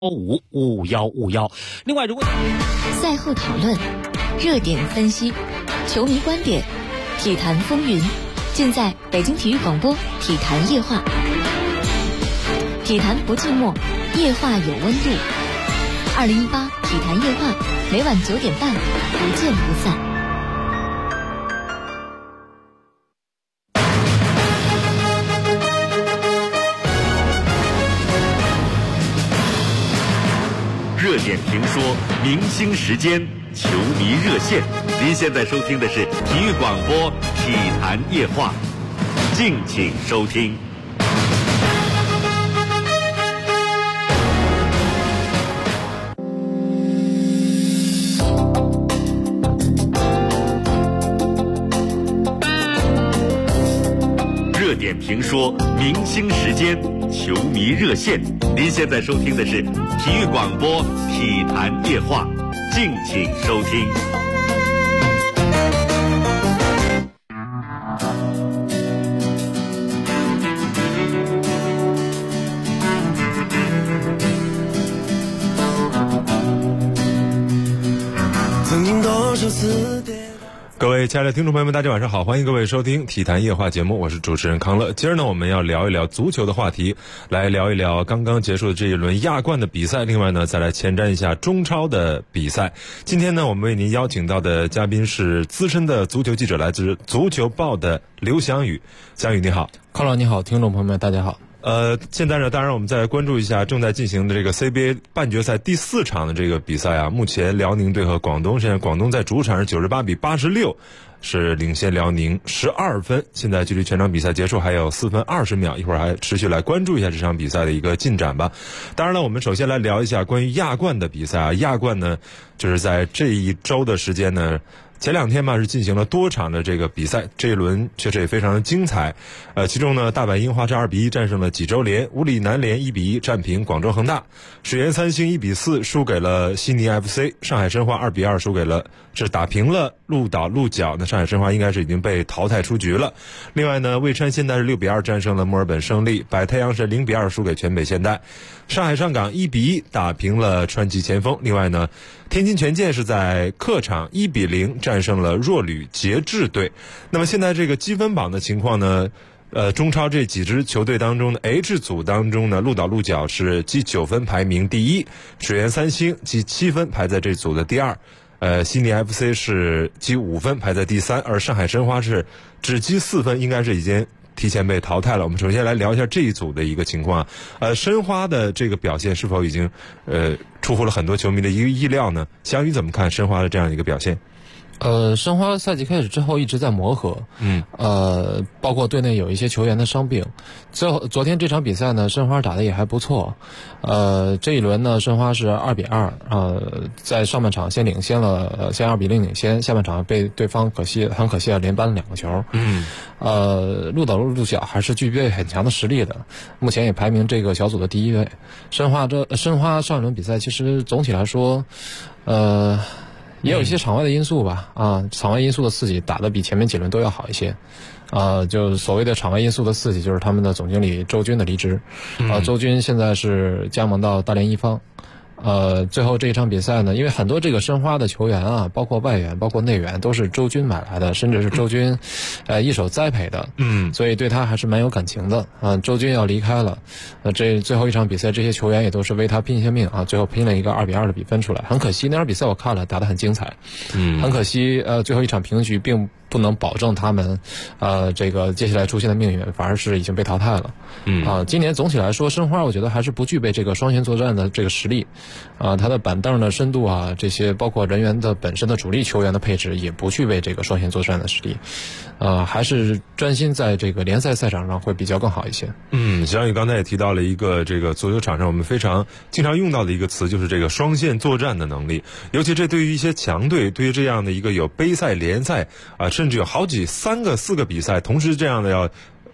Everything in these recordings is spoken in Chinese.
5151。另外，如果赛后讨论、热点分析、球迷观点、体坛风云，尽在北京体育广播体坛夜话。体坛不寂寞，夜话有温度。2018体坛夜话，每晚9点半，不见不散。 热点评说，明星时间，球迷热线。您现在收听的是体育广播体坛夜话，敬请收听。热点评说，明星时间，球迷热线。您现在收听的是体育广播体坛夜话，敬请收听。 曾经多少次各位亲爱的听众朋友们，大家晚上好，欢迎各位收听体坛夜话节目，我是主持人康乐。今儿呢，我们要聊一聊足球的话题，来聊一聊刚刚结束的这一轮亚冠的比赛，另外呢，再来前瞻一下中超的比赛。今天呢，我们为您邀请到的嘉宾是资深的足球记者，来自足球报的刘翔宇。翔宇你好。 康乐你好，听众朋友们大家好。 现在呢，当然我们再来关注一下正在进行的这个 CBA 半决赛第4场的这个比赛啊。目前辽宁队和广东，现在广东在主场是98比86，是领先辽宁12分。现在距离全场比赛结束还有4分20秒，一会儿还持续来关注一下这场比赛的一个进展吧。当然了，我们首先来聊一下关于亚冠的比赛啊。亚冠呢，就是在这一周的时间呢，前2天嘛是进行了多场的这个比赛，这一轮确实也非常的精彩。其中呢，大阪樱花是2比1战胜了济州联，五里南联1比1战平广州恒大，水原三星1比4输给了悉尼 FC， 上海申花2比2输给了打平了鹿岛鹿角，那上海申花应该是已经被淘汰出局了。另外呢，蔚川现代是6比2战胜了墨尔本胜利，百太阳是0比2输给全北现代，上海上港1比1打平了川崎前锋。另外呢，天津权健是在客场1比0战胜了弱旅节制队。那么现在这个积分榜的情况呢，中超这几支球队当中的 H 组当中呢，鹿岛鹿角是积9分排名第1，水原三星积7分排在这组的第2，悉尼 FC 是积5分排在第3，而上海申花是只积4分，应该是已经提前被淘汰了。我们首先来聊一下这一组的一个情况。申花的这个表现是否已经出乎了很多球迷的一个意料呢？翔宇怎么看申花的这样一个表现？ 申花赛季开始之后一直在磨合，包括队内有一些球员的伤病。昨天这场比赛呢，申花打得也还不错。这一轮呢，申花是2比2，在上半场先领先了，先2比0领先，下半场被对方很可惜连扳了2个球。鹿岛鹿角还是具备很强的实力的，目前也排名这个小组的第1位。申花上一轮比赛其实总体来说，也有一些场外的因素吧，场外因素的刺激打得比前面几轮都要好一些，就所谓的场外因素的刺激，就是他们的总经理周军的离职，周军现在是加盟到大连一方。最后这一场比赛呢，因为很多这个申花的球员啊，包括外援包括内援都是周军买来的，甚至是周军一手栽培的，所以对他还是蛮有感情的。周军要离开了，这最后一场比赛这些球员也都是为他拼一些命啊，最后拼了一个2比2的比分出来。很可惜那场比赛我看了，打得很精彩，很可惜最后一场平局并不能保证他们这个接下来出现的命运，反而是已经被淘汰了。今年总体来说申花我觉得还是不具备这个双线作战的这个实力，他的板凳的深度啊，这些包括人员的本身的主力球员的配置也不具备这个双线作战的实力，还是专心在这个联赛赛场上会比较更好一些。 翔宇刚才也提到了一个这个足球场上我们非常经常用到的一个词，就是这个双线作战的能力，尤其这对于一些强队，对于这样的一个有杯赛联赛甚至有好几3个4个比赛同时这样的要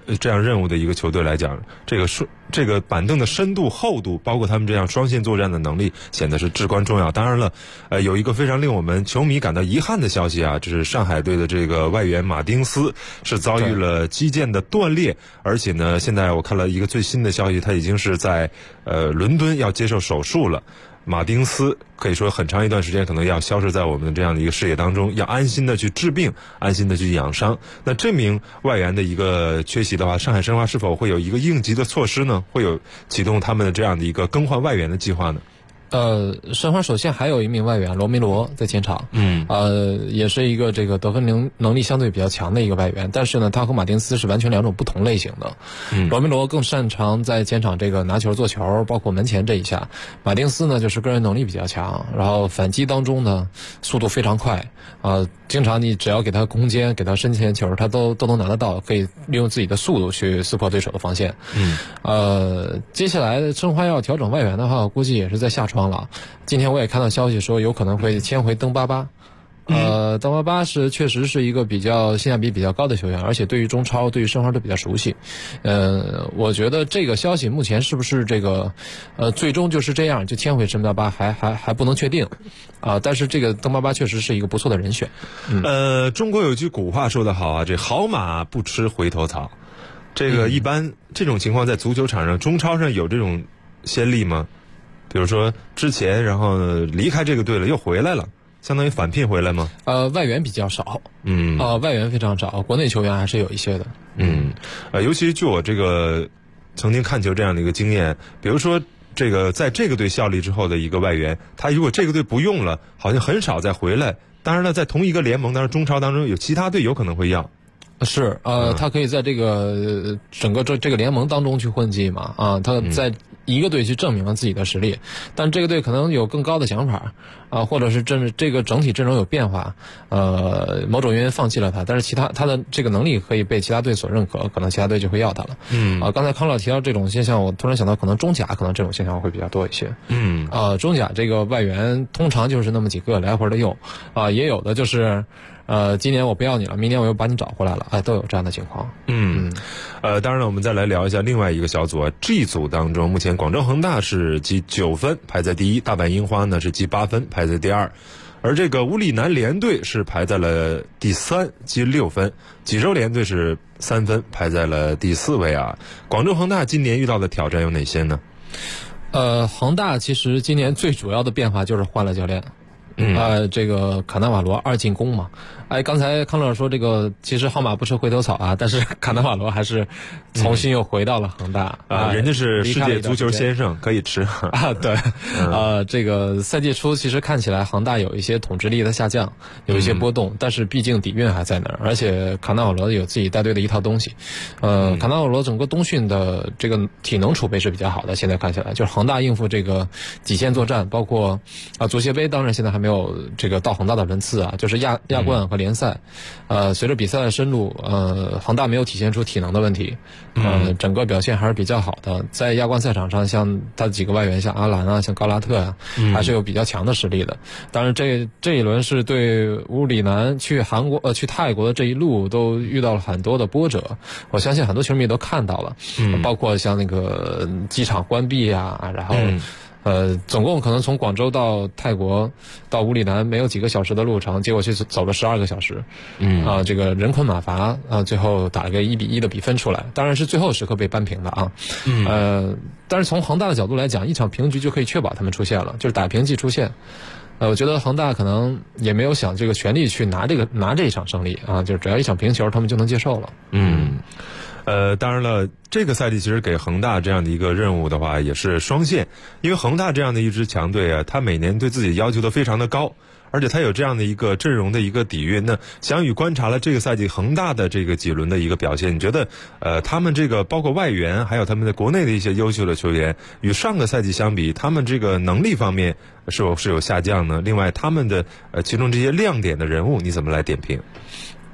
这样任务的一个球队来讲，这个板凳的深度厚度，包括他们这样双线作战的能力，显得是至关重要。当然了，有一个非常令我们球迷感到遗憾的消息啊，就是上海队的这个外援马丁斯是遭遇了肌腱的断裂，而且呢，现在我看了一个最新的消息，他已经是在伦敦要接受手术了。马丁斯可以说很长一段时间可能要消失在我们的这样的一个视野当中，要安心的去治病，安心的去养伤。那这名外援的一个缺席的话，上海申花是否会有一个应急的措施呢？会有启动他们的这样的一个更换外援的计划呢？ 申花首先还有一名外援罗梅罗在前场，也是一个这个得分能力相对比较强的一个外援，但是呢，他和马丁斯是完全两种不同类型的。罗梅罗更擅长在前场这个拿球做球，包括门前这一下；马丁斯呢，就是个人能力比较强，然后反击当中呢，速度非常快，经常你只要给他空间，给他身前球，他都能拿得到，可以利用自己的速度去撕破对手的防线。接下来申花要调整外援的话，我估计也是在下窗了。今天我也看到消息说有可能会签回登巴巴。登巴巴确实是一个比较性价比比较高的球员，而且对于中超对于申花都比较熟悉。我觉得这个消息目前是不是这个最终就是这样就签回登巴巴还不能确定但是这个登巴巴确实是一个不错的人选。 中国有句古话说得好啊，这好马不吃回头草。这个一般这种情况在足球场上中超上有这种先例吗？比如说之前然后离开这个队了又回来了，相当于返聘回来吗？ 外援比较少，外援非常少，国内球员还是有一些的。 尤其就我这个曾经看球这样的一个经验，比如说这个在这个队效力之后的一个外援，他如果这个队不用了，好像很少再回来。当然了，在同一个联盟当中，中超当中有其他队有可能会要。 是他可以在这个整个这个联盟当中去混迹嘛他在一个队去证明了自己的实力，但这个队可能有更高的想法或者是这个整体阵容有变化，某种原因放弃了他，但是他的这个能力可以被其他队所认可，可能其他队就会要他了。刚才康乐提到这种现象，我突然想到可能中甲可能这种现象会比较多一些。中甲这个外援通常就是那么几个来回的用也有的就是今年我不要你了，明年我又把你找回来了，都有这样的情况。 当然了，我们再来聊一下另外一个小组G 组当中，目前广州恒大是积9分排在第一，大阪樱花呢是积8分排在第二，而这个乌里南联队是排在了第3，积6分，济州联队是3分排在了第4位啊。广州恒大今年遇到的挑战有哪些呢？ 恒大其实今年最主要的变化就是换了教练。这个卡纳瓦罗2进攻嘛，刚才康乐说这个其实好马不吃回头草但是卡纳瓦罗还是重新又回到了恒大人家是世界足球先生，可以吃对这个赛季初其实看起来恒大有一些统治力的下降，有一些波动，但是毕竟底蕴还在那儿，而且卡纳瓦罗有自己带队的一套东西。卡纳瓦罗整个冬训的这个体能储备是比较好的，现在看起来就是恒大应付这个极限作战，包括足协杯当然现在还没有这个到恒大的轮次就是亚冠和联赛，随着比赛的深入，恒大没有体现出体能的问题，整个表现还是比较好的。在亚冠赛场上，像他几个外援，像阿兰像高拉特还是有比较强的实力的。当然，这一轮是对乌里南去泰国的这一路都遇到了很多的波折，我相信很多球迷都看到了，包括像那个机场关闭然后。总共可能从广州到泰国到乌里南没有几个小时的路程，结果去走了12个小时。这个人困马乏最后打了个1-1的比分出来，当然是最后时刻被扳平的但是从恒大的角度来讲，一场平局就可以确保他们出现了，就是打平即出线。我觉得恒大可能也没有想这个全力去拿这一场胜利就是只要一场平球他们就能接受了。 当然了，这个赛季其实给恒大这样的一个任务的话也是双线，因为恒大这样的一支强队他每年对自己要求都非常的高，而且他有这样的一个阵容的一个底蕴呢。翔宇观察了这个赛季恒大的这个几轮的一个表现，你觉得他们这个包括外援还有他们在国内的一些优秀的球员与上个赛季相比，他们这个能力方面是否是有下降呢？另外他们的其中这些亮点的人物你怎么来点评？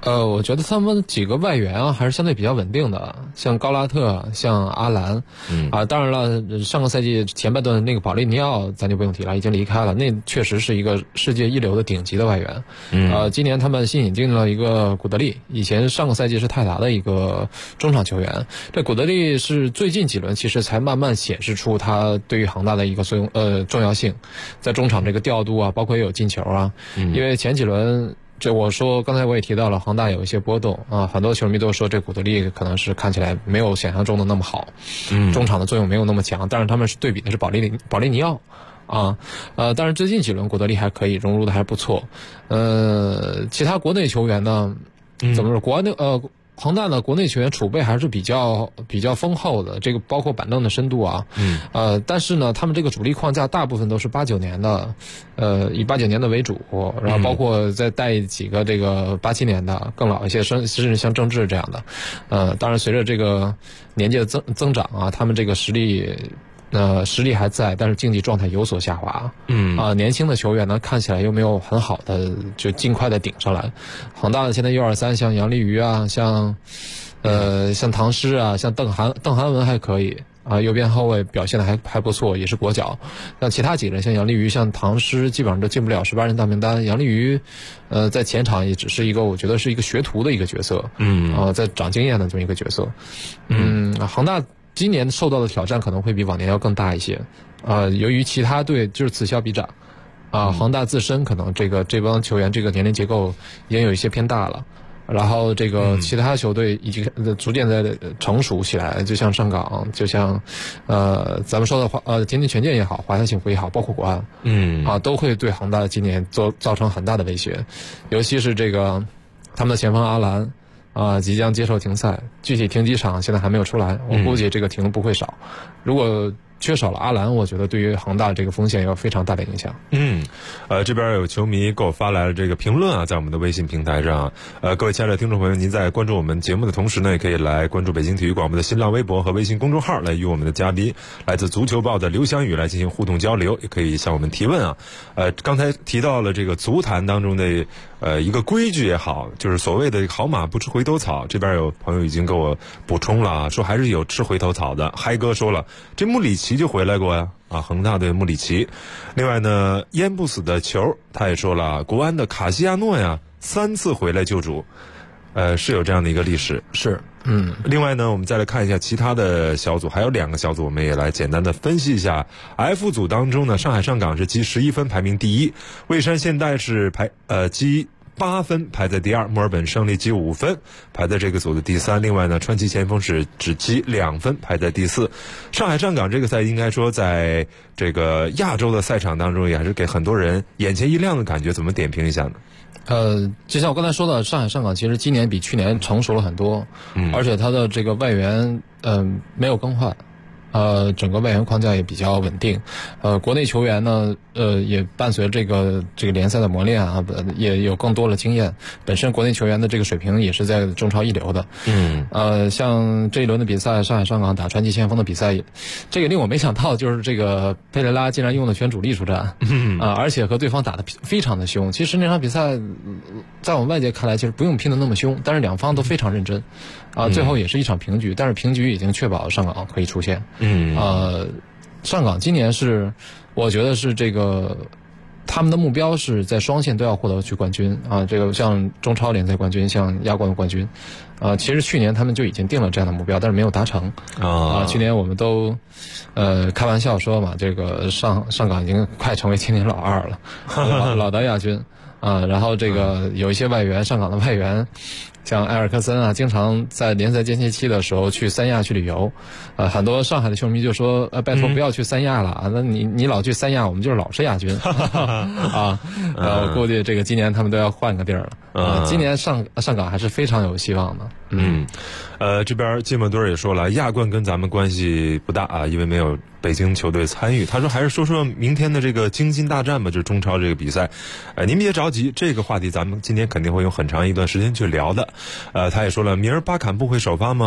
我觉得他们几个外援啊还是相对比较稳定的，像高拉特，像阿兰，当然了，上个赛季前半段那个保利尼奥咱就不用提了，已经离开了，那确实是一个世界一流的顶级的外援。今年他们新引进了一个古德利，以前上个赛季是泰达的一个中场球员，这古德利是最近几轮其实才慢慢显示出他对于恒大的一个重要性，在中场这个调度啊，包括也有进球啊，因为前几轮。这我说，刚才我也提到了，恒大有一些波动啊，很多球迷都说这古德利可能是看起来没有想象中的那么好，中场的作用没有那么强，但是他们是对比的是保利尼奥啊，但是最近几轮古德利还可以融入的还不错，其他国内球员呢，怎么说？恒大的国内球员储备还是比较丰厚的，这个包括板凳的深度啊，但是呢，他们这个主力框架大部分都是89年的，以89年的为主，然后包括再带几个这个87年的更老一些，甚至像郑智这样的，当然随着这个年纪的增长啊，他们这个实力还在，但是竞技状态有所下滑。年轻的球员呢，看起来又没有很好的就尽快的顶上来。恒大的现在U23像杨立瑜啊，像唐诗啊，像邓涵文还可以啊，右边后卫表现的还不错，也是国脚。像其他几个人，像杨立瑜、像唐诗，基本上都进不了18人大名单。杨立瑜，在前场也只是一个，我觉得是一个学徒的一个角色，在长经验的这么一个角色。恒大今年受到的挑战可能会比往年要更大一些，由于其他队就是此消彼长，恒大自身可能这帮球员这个年龄结构已经有一些偏大了，然后这个其他球队已经逐渐在成熟起来，就像上港，就像咱们说的天津权健也好，华夏幸福也好，包括国安，都会对恒大今年造成很大的威胁，尤其是这个他们的前锋阿兰。即将接受停赛，具体停几场现在还没有出来，我估计这个停不会少。如果缺少了阿兰，我觉得对于恒大这个风险有非常大的影响。 这边有球迷给我发来了这个评论啊，在我们的微信平台上，各位亲爱的听众朋友，您在关注我们节目的同时呢，也可以来关注北京体育广播的新浪微博和微信公众号，来与我们的嘉宾来自足球报的刘翔宇来进行互动交流，也可以向我们提问啊。刚才提到了这个足坛当中的一个规矩也好，就是所谓的好马不吃回头草，这边有朋友已经给我补充了，说还是有吃回头草的。嗨哥说了，这穆里奇就回来过呀，恒大队穆里奇。另外呢，淹不死的球，他也说了，国安的卡西亚诺呀，3次回来救主，是有这样的一个历史。 是。 另外呢，我们再来看一下其他的小组，还有2个小组，我们也来简单的分析一下。F 组当中呢，上海上港是积11分排名第1，蔚山现代是积8分排在第2，墨尔本胜利积5分排在这个组的第3。另外呢，川崎前锋是只积2分排在第4。上海上港这个赛应该说在这个亚洲的赛场当中也还是给很多人眼前一亮的感觉，怎么点评一下呢？ 就像我刚才说的，上海上港其实今年比去年成熟了很多，而且它的这个外援没有更换，整个外援框架也比较稳定，国内球员呢也伴随这个联赛的磨练啊，也有更多的经验，本身国内球员的这个水平也是在中超一流的。像这一轮的比赛，上海上港打川崎前锋的比赛，这个令我没想到，就是这个佩雷拉竟然用了全主力出战，而且和对方打得非常的凶。其实那场比赛在我们外界看来其实不用拼得那么凶，但是两方都非常认真，最后也是一场平局，但是平局已经确保上港可以出线。上港今年是我觉得是这个他们的目标是在双线都要获得去冠军啊，这个像中超联赛冠军，像亚冠冠军，其实去年他们就已经定了这样的目标，但是没有达成去年我们都开玩笑说嘛，这个上港已经快成为千年老二了，老的亚军然后这个有一些外援，上港的外援像埃尔克森啊，经常在联赛间歇期的时候去三亚去旅游，很多上海的球迷就说拜托不要去三亚了那你老去三亚，我们就是老是亚军我估计这个今年他们都要换个地儿了今年上港还是非常有希望的。 这边芥末墩也说了，亚冠跟咱们关系不大因为没有北京球队参与。他说还是说明天的这个京津大战吧，就是中超这个比赛。您别着急，这个话题咱们今天肯定会用很长一段时间去聊的。他也说了，明儿巴坎布会首发吗？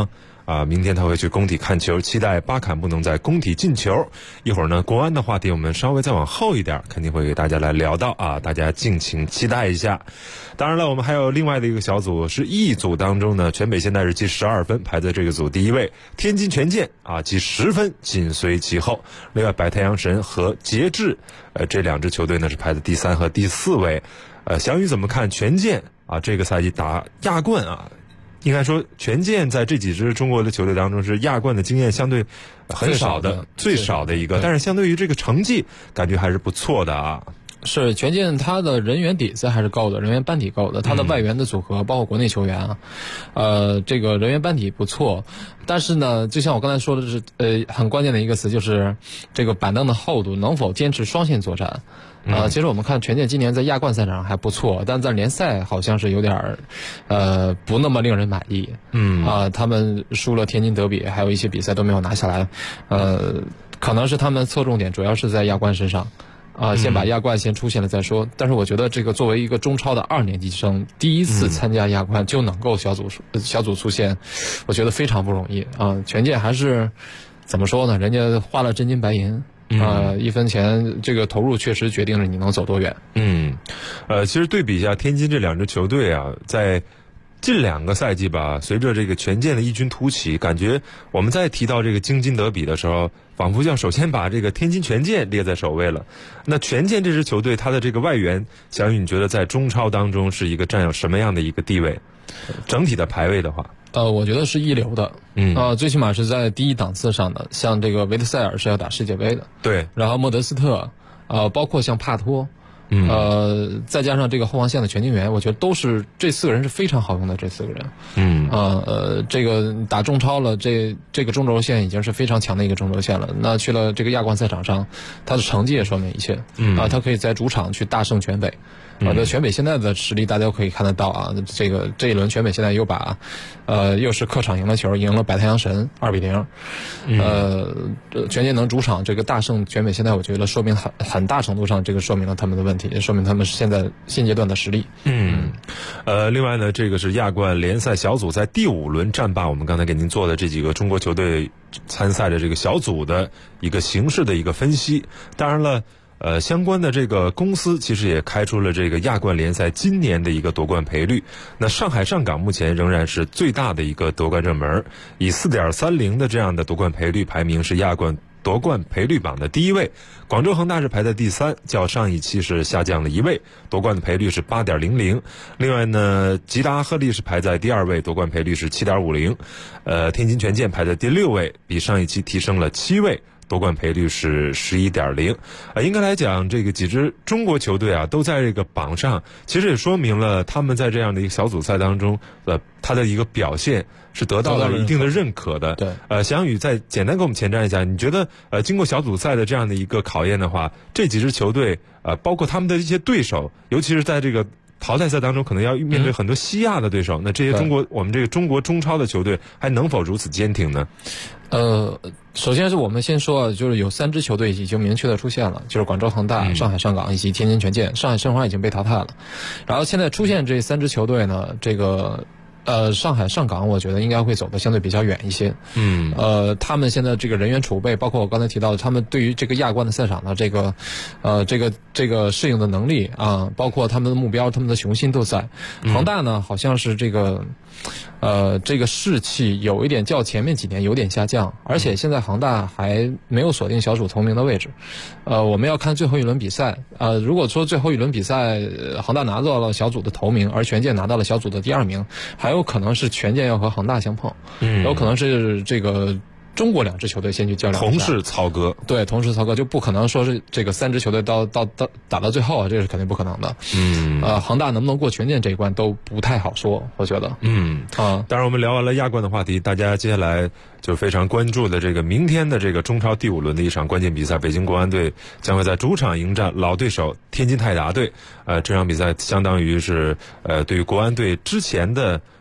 明天他会去工体看球，期待巴坎布能在工体进球。一会儿呢，国安的话题我们稍微再往后一点，肯定会给大家来聊到大家敬请期待一下。当然了，我们还有另外的一个小组是 E 组当中呢，全北现代是积12分，排在这个组第一位，天津权健积10分紧随其后。另外白太阳神和节制这2支球队呢是排在第3和第4位。翔宇怎么看权健这个赛季打亚冠应该说权健在这几支中国的球队当中是亚冠的经验相对很少的最少的一个，但是相对于这个成绩感觉还是不错的是权健他的人员底子还是够的，人员班底够的，他的外援的组合包括国内球员这个人员班底不错。但是呢，就像我刚才说的是很关键的一个词，就是这个板凳的厚度能否坚持双线作战。其实我们看权健今年在亚冠赛场上还不错，但在联赛好像是有点不那么令人满意。他们输了天津德比，还有一些比赛都没有拿下来。可能是他们侧重点主要是在亚冠身上。先把亚冠先出现了再说。但是我觉得这个作为一个中超的2年级生，第一次参加亚冠就能够小组出线，我觉得非常不容易权健还是怎么说呢？人家花了真金白银。1分钱这个投入确实决定了你能走多远。 其实对比一下天津这2支球队在近2个赛季吧，随着这个权健的异军突起，感觉我们在提到这个京津德比的时候，仿佛要首先把这个天津权健列在首位了。那权健这支球队，它的这个外援，翔宇你觉得在中超当中是一个占有什么样的一个地位？整体的排位的话， 我觉得是一流的。最起码是在第一档次上的。像这个维特塞尔是要打世界杯的， 对， 然后莫德斯特，包括像帕托。再加上这个后防线的全金元，我觉得都是这4个人是非常好用的。这4个人，这个打中超了，这个中轴线已经是非常强的一个中轴线了。那去了这个亚冠赛场上，他的成绩也说明一切。他可以在主场去大胜全北。全北现在的实力大家都可以看得到这一轮全北现在又把又是客场赢了球，赢了白太阳神2-0。权健能主场这个大胜全北现在，我觉得说明很大程度上这个说明了他们的问题，也说明他们现在现阶段的实力。 另外呢，这个是亚冠联赛小组赛第5轮战罢我们刚才给您做的这几个中国球队参赛的这个小组的一个形势的一个分析。当然了，相关的这个公司其实也开出了这个亚冠联赛今年的一个夺冠赔率。那上海上港目前仍然是最大的一个夺冠热门，以 4.30 的这样的夺冠赔率排名是亚冠夺冠赔率榜的第1位。广州恒大是排在第3，较上一期是下降了1位，夺冠的赔率是 8.00。另外呢，吉达阿赫利是排在第2位，夺冠赔率是 7.50。天津权健排在第6位，比上一期提升了7位，夺冠赔率是 11.0。应该来讲，这个几支中国球队都在这个榜上，其实也说明了他们在这样的一个小组赛当中，他的一个表现是得到了一定的认可的。 对， 翔宇再简单给我们前瞻一下，你觉得经过小组赛的这样的一个考验的话，这几支球队包括他们的一些对手，尤其是在这个淘汰赛当中可能要面对很多西亚的对手，那这些我们这个中国中超的球队还能否如此坚挺呢？ 首先是我们先说就是有3支球队已经明确的出现了，就是广州恒大、上海上港以及天津权健。上海申花已经被淘汰了，然后现在出现这3支球队呢，这个上海上港我觉得应该会走得相对比较远一些。他们现在这个人员储备，包括我刚才提到的，他们对于这个亚冠的赛场的这个适应的能力包括他们的目标、他们的雄心都在。恒大呢，好像是这个士气有一点较前面几年有点下降，而且现在恒大还没有锁定小组头名的位置。我们要看最后一轮比赛。如果说最后一轮比赛恒大拿到了小组的头名，而权健拿到了小组的第2名，还有可能是权健要和恒大相碰，有可能是这个中国2支球队先去较量， 同是曹格， 对，同是曹格，就不可能说是这个3支球队打到最后这是肯定不可能的。恒大能不能过权健这一关都不太好说，我觉得。 当然我们聊完了亚冠的话题，大家接下来就非常关注的这个明天的这个中超第5轮的一场关键比赛，北京国安队将会在主场迎战老对手天津泰达队。这场比赛相当于是对于国安队之前的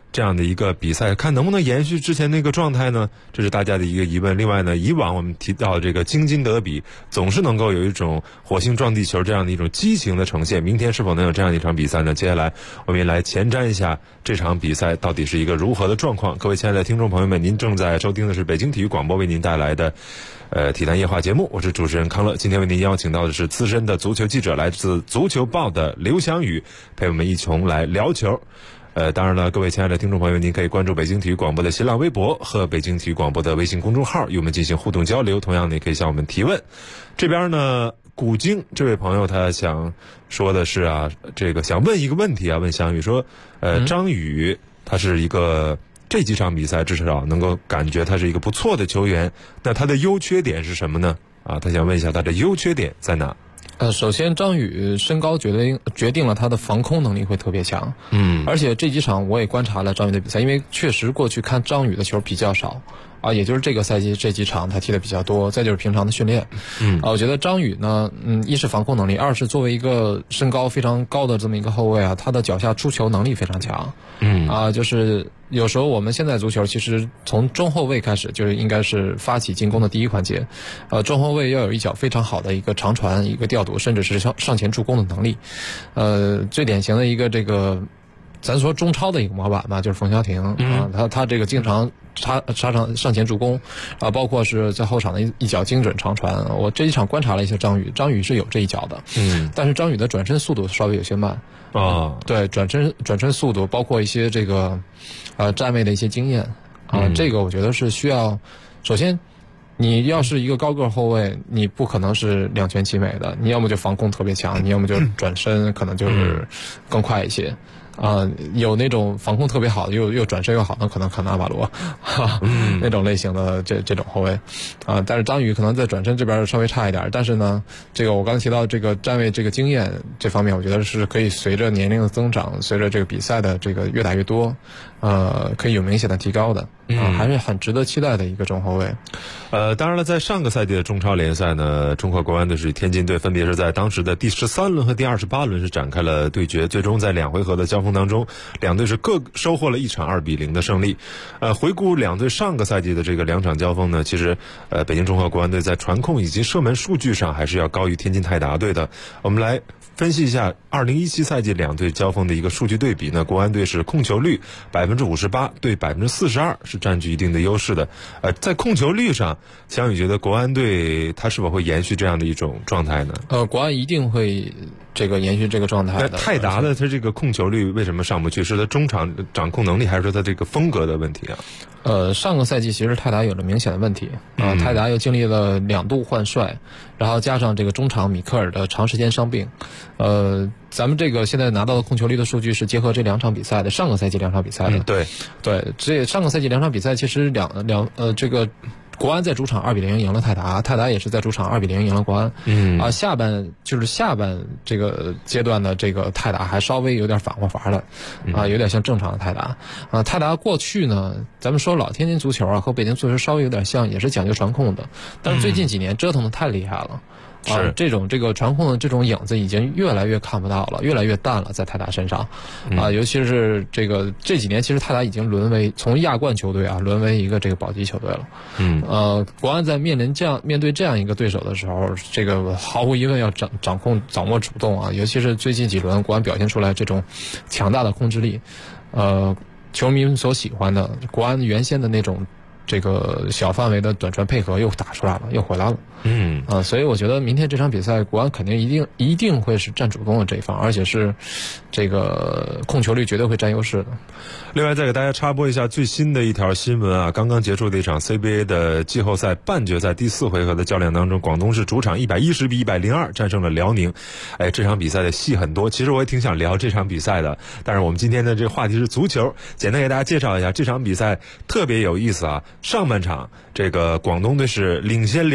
这样的一个比赛，看能不能延续之前那个状态呢？这是大家的一个疑问。另外呢，以往我们提到这个京津德比，总是能够有一种火星撞地球这样的一种激情的呈现。明天是否能有这样一场比赛呢？接下来我们也来前瞻一下这场比赛到底是一个如何的状况。各位亲爱的听众朋友们，您正在收听的是北京体育广播为您带来的体坛夜话节目，我是主持人康乐。今天为您邀请到的是资深的足球记者，来自足球报的刘翔宇，陪我们一同来聊球。当然了，各位亲爱的听众朋友，您可以关注北京体育广播的新浪微博和北京体育广播的微信公众号，与我们进行互动交流。同样，你可以向我们提问。这边呢，古京这位朋友他想说的是啊，这个想问一个问题啊，问翔宇说，张宇他是一个这几场比赛至少能够感觉他是一个不错的球员，那他的优缺点是什么呢？啊，他想问一下他的优缺点在哪？ 首先张宇身高决定了他的防空能力会特别强，而且这几场我也观察了张宇的比赛，因为确实过去看张宇的球比较少啊，也就是这个赛季这几场他踢的比较多，再就是平常的训练，我觉得张宇呢，一是防控能力，二是作为一个身高非常高的这么一个后卫啊，他的脚下出球能力非常强，就是有时候我们现在足球其实从中后卫开始就是应该是发起进攻的第一环节，中后卫要有一脚非常好的一个长传、一个调度，甚至是上前助攻的能力。最典型的一个这个咱说中超的一个模板吧，就是冯潇霆啊，他这个经常上前助攻啊，包括是在后场的一脚精准长传。我这一场观察了一下张宇是有这一脚的，但是张宇的转身速度稍微有些慢啊，对，转身速度，包括一些这个站位的一些经验啊，这个我觉得是需要。首先，你要是一个高个后卫，你不可能是两全其美的，你要么就防控特别强，你要么就转身可能就是更快一些。有那种防控特别好的，又转身又好的，可能阿瓦罗，那种类型的这种后卫，但是张宇可能在转身这边稍微差一点，但是呢，这个我刚才提到这个站位这个经验这方面，我觉得是可以随着年龄的增长，随着这个比赛的这个越打越多，可以有明显的提高的，还是很值得期待的一个中后卫。 当然了，在上个赛季的中超联赛呢，中赫国安队是天津队分别是在当时的第13轮和第28轮是展开了对决，最终在2回合的交锋当中，两队是各收获了一场2-0的胜利。回顾两队上个赛季的这个2场交锋呢，其实北京中赫国安队在传控以及射门数据上还是要高于天津泰达队的。我们来分析一下2017赛季两队交锋的一个数据对比呢，国安队是控球率58%对42%，是占据一定的优势的。在控球率上，翔宇觉得国安队他是否会延续这样的一种状态呢？ 国安一定会这个延续这个状态的。 泰达的他这个控球率为什么上不去？是他中场掌控能力，还是说他这个风格的问题啊？ 上个赛季其实泰达有了明显的问题啊，泰达又经历了2度换帅，然后加上这个中场米克尔的长时间伤病，咱们这个现在拿到的控球率的数据是结合这2场比赛的，上个赛季2场比赛的， 对， 这上个赛季2场比赛其实这个国安在主场2-0赢了泰达，泰达也是在主场2-0赢了国安。下半这个阶段的这个泰达还稍微有点反过法了，有点像正常的泰达。泰达过去呢，咱们说老天津足球和北京足球稍微有点像，也是讲究传控的，但是最近几年折腾的太厉害了。这个传控的这种影子已经越来越看不到了，越来越淡了，在泰达身上，尤其是这几年，其实泰达已经沦为从亚冠球队沦为一个这个保级球队了。国安在面对这样一个对手的时候，这个毫无疑问要掌握主动啊，尤其是最近几轮国安表现出来这种强大的控制力，球迷们所喜欢的国安原先的那种这个小范围的短传配合又打出来了，又回来了。所以我觉得明天这场比赛国安肯定一定会是占主动的这一方，而且是这个控球率绝对会占优势的。 另外再给大家插播一下最新的一条新闻啊，刚刚结束的一场 CBA 的季后赛半决赛第4回合的较量当中，广东是主场110-102战胜了辽宁。这场比赛的戏很多，其实我也挺想聊这场比赛的，但是我们今天的这个话题是足球，简单给大家介绍一下这场比赛特别有意思啊。上半场这个广东队是领先辽宁队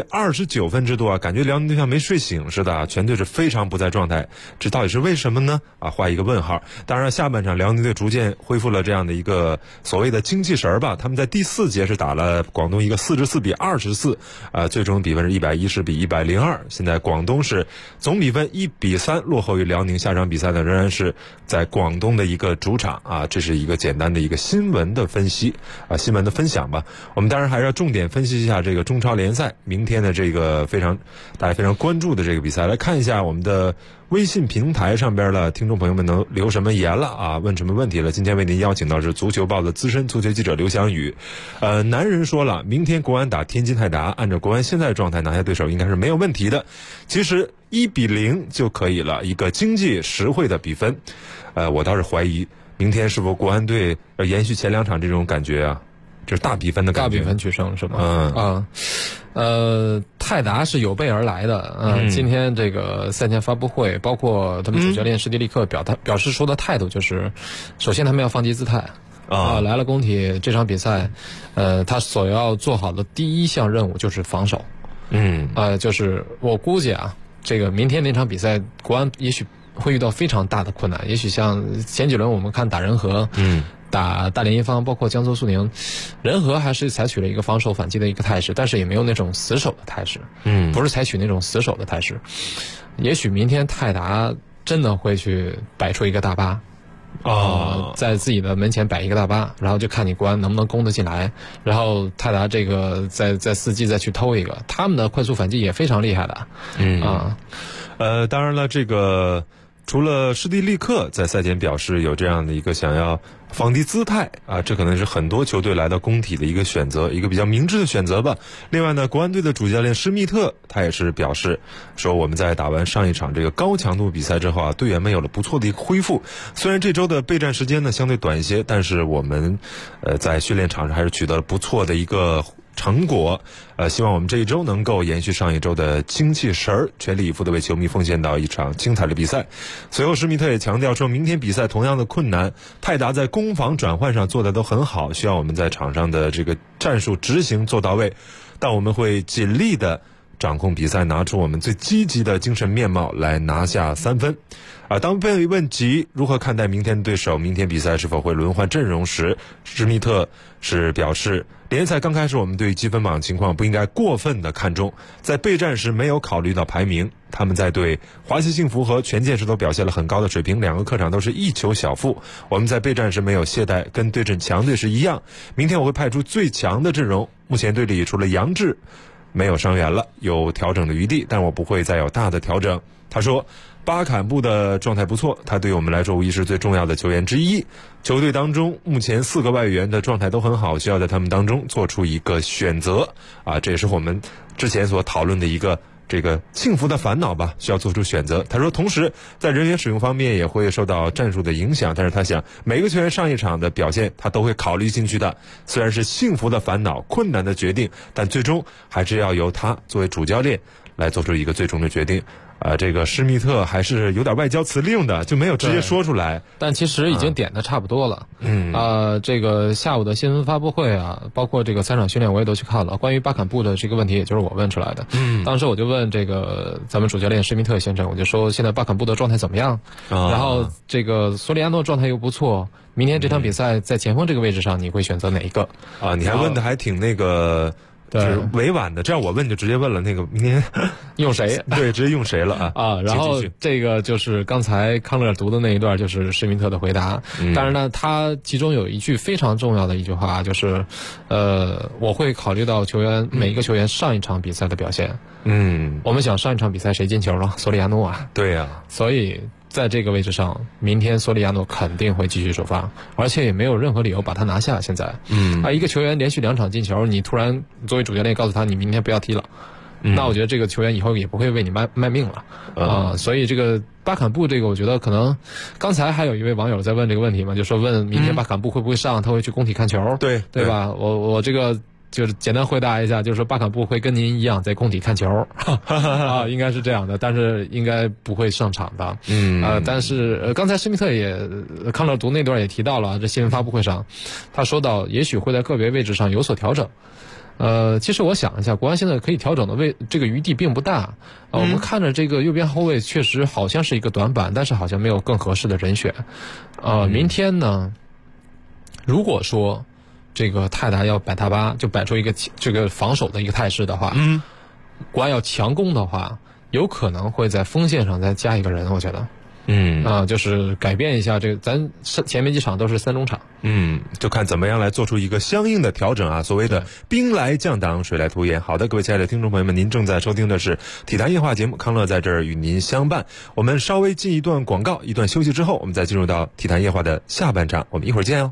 29分之多啊，感觉辽宁队像没睡醒似的，全队是非常不在状态，这到底是为什么呢？啊，画一个问号。当然，下半场辽宁队逐渐恢复了这样的一个所谓的精气神吧，他们在第4节是打了广东一个44比24，最终比分是110比102。现在广东是总比分1比3落后于辽宁，下场比赛呢仍然是在广东的一个主场啊，这是一个简单的一个新闻的分析啊，新闻的分享吧。我们当然还是要重点分析一下这个中超联赛明天的这个大家非常关注的这个比赛，来看一下我们的微信平台上边的听众朋友们能留什么言了啊，问什么问题了。今天为您邀请到是足球报的资深足球记者刘翔宇。男人说了，明天国安打天津泰达，按照国安现在的状态拿下对手应该是没有问题的，其实1比0就可以了，一个经济实惠的比分。我倒是怀疑明天是否国安队要延续前2场这种感觉啊，就是大比分的感觉， 大比分取胜是吗？泰达是有备而来的。今天这个赛前发布会，包括他们主教练施蒂利克表示说的态度就是，首先他们要放低姿态来了工体这场比赛，他所要做好的第一项任务就是防守。就是我估计啊，这个明天那场比赛，国安也许会遇到非常大的困难，也许像前几轮我们看打人和，打大连一方，包括江苏苏宁，人和还是采取了一个防守反击的一个态势，但是也没有那种死守的态势，不是采取那种死守的态势。也许明天泰达真的会去摆出一个大巴，在自己的门前摆一个大巴，然后就看你国安能不能攻得进来，然后泰达这个在伺机再去偷一个，他们的快速反击也非常厉害的。 当然了，这个除了施蒂利克在赛前表示有这样的一个想要放低姿态啊，这可能是很多球队来到工体的一个选择，一个比较明智的选择吧。另外呢，国安队的主教练施密特他也是表示说，我们在打完上一场这个高强度比赛之后啊，队员们有了不错的一个恢复。虽然这周的备战时间呢相对短一些，但是我们在训练场上还是取得了不错的一个成果。希望我们这一周能够延续上一周的精气神儿，全力以赴的为球迷奉献到一场精彩的比赛。随后施密特也强调说，明天比赛同样的困难，泰达在攻防转换上做的都很好，需要我们在场上的这个战术执行做到位，但我们会尽力的掌控比赛，拿出我们最积极的精神面貌来拿下3分。当被问及如何看待明天对手，明天比赛是否会轮换阵容时，施密特是表示，联赛刚开始我们对积分榜情况不应该过分的看重，在备战时没有考虑到排名，他们在对华西幸福和权健时都表现了很高的水平，2个客场都是1球小负，我们在备战时没有懈怠，跟对阵强队是一样。明天我会派出最强的阵容，目前队里除了杨志没有伤员了，有调整的余地，但我不会再有大的调整。他说巴坎布的状态不错，他对我们来说无疑是最重要的球员之一。球队当中目前4个外援的状态都很好，需要在他们当中做出一个选择这也是我们之前所讨论的一个这个幸福的烦恼吧，需要做出选择。他说同时在人员使用方面也会受到战术的影响，但是他想每个球员上一场的表现他都会考虑进去的。虽然是幸福的烦恼，困难的决定，但最终还是要由他作为主教练来做出一个最终的决定。这个施密特还是有点外交辞令的，就没有直接说出来， 但其实已经点的差不多了。这个下午的新闻发布会啊，包括这个3场训练我也都去看了。关于巴坎布的这个问题，也就是我问出来的。当时我就问这个咱们主教练施密特先生，我就说现在巴坎布的状态怎么样？然后这个索里亚诺状态又不错，明天这场比赛在前锋这个位置上你会选择哪一个？ 你还问的还挺那个。就是委婉的，这样我问就直接问了那个明天用谁？ 对，直接用谁了然后这个就是刚才康乐读的那一段，就是施密特的回答。当然呢，他其中有一句非常重要的一句话，就是我会考虑到每一个球员上一场比赛的表现。我们想上一场比赛谁进球了？索里亚诺啊。 对呀。 所以在这个位置上，明天索里亚诺肯定会继续首发，而且也没有任何理由把他拿下。现在，一个球员连续2场进球，你突然作为主教练告诉他你明天不要踢了，那我觉得这个球员以后也不会为你卖命了所以这个巴坎布这个，我觉得可能刚才还有一位网友在问这个问题嘛，就说问明天巴坎布会不会上，他会去工体看球，对吧？我这个。就是简单回答一下，就是说巴坎布会跟您一样在工体看球应该是这样的，但是应该不会上场的。但是刚才施密特也康乐读那段也提到了，这新闻发布会上他说到也许会在个别位置上有所调整。 其实我想一下，国安现在可以调整的这个余地并不大。我们看着这个右边后卫确实好像是一个短板，但是好像没有更合适的人选。明天呢，如果说这个泰达要摆大巴，就摆出一个这个防守的一个态势的话，国安要强攻的话，有可能会在锋线上再加一个人，我觉得。就是改变一下这个，咱前面几场都是3中场， 就看怎么样来做出一个相应的调整啊。所谓的兵来将挡，水来土掩。好的，各位亲爱的听众朋友们，您正在收听的是体坛夜话节目，康乐在这儿与您相伴。我们稍微进一段广告，一段休息之后，我们再进入到体坛夜话的下半场，我们一会儿见哦。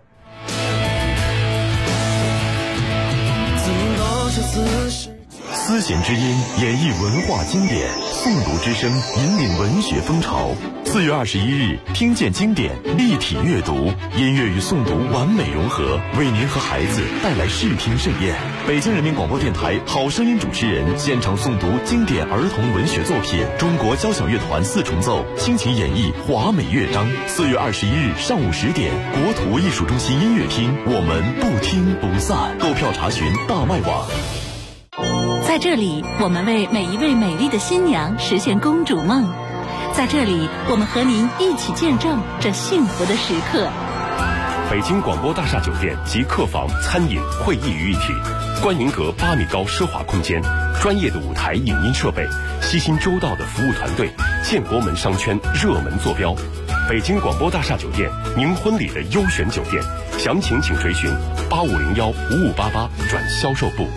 丝弦之音演绎文化经典，诵读之声引领文学风潮。4月21日，听见经典，立体阅读，音乐与诵读完美融合，为您和孩子带来视听盛宴。北京人民广播电台好声音主持人现场诵读经典儿童文学作品，中国交响乐团4重奏倾情演绎华美乐章。4月21日上午10点，国土艺术中心音乐厅，我们不听不散。购票查询大麦网。 在这里，我们为每一位美丽的新娘实现公主梦。在这里，我们和您一起见证这幸福的时刻。 北京广播大厦酒店集客房、餐饮、会议于一体，观云阁8米高奢华空间，专业的舞台影音设备，悉心周到的服务团队，建国门商圈热门坐标。北京广播大厦酒店，您婚礼的优选酒店，详情请垂询8501-5588转销售部。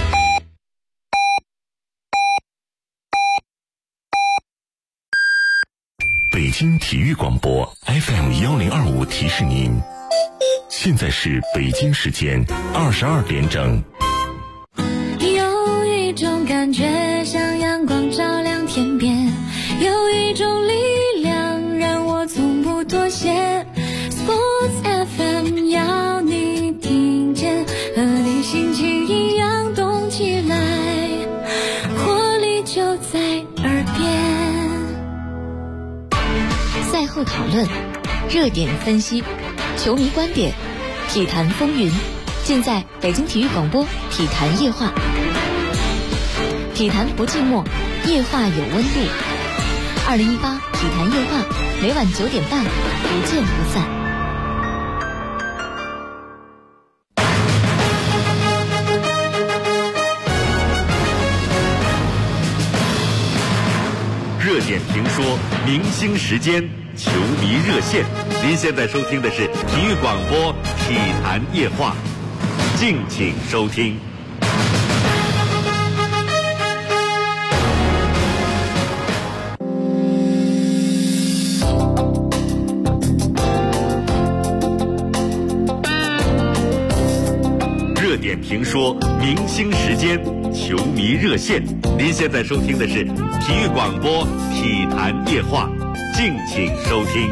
北京体育广播 FM1025提示您，现在是北京时间22点整。 有一种感觉像阳光照亮天边，有一种力量让我从不妥协。Sports FM 要你听见，和你心情一样动起来，活力就在耳边。 赛后讨论，热点分析，球迷观点，体坛风云，尽在北京体育广播体坛夜话。体坛不寂寞，夜话有温度。2018体坛夜话，每晚9点半，不见不散。 热点评说，明星时间，球迷热线。您现在收听的是体育广播体坛夜话，敬请收听。热点评说，明星时间，球迷热线。您现在收听的是体育广播体坛夜话，敬请收听。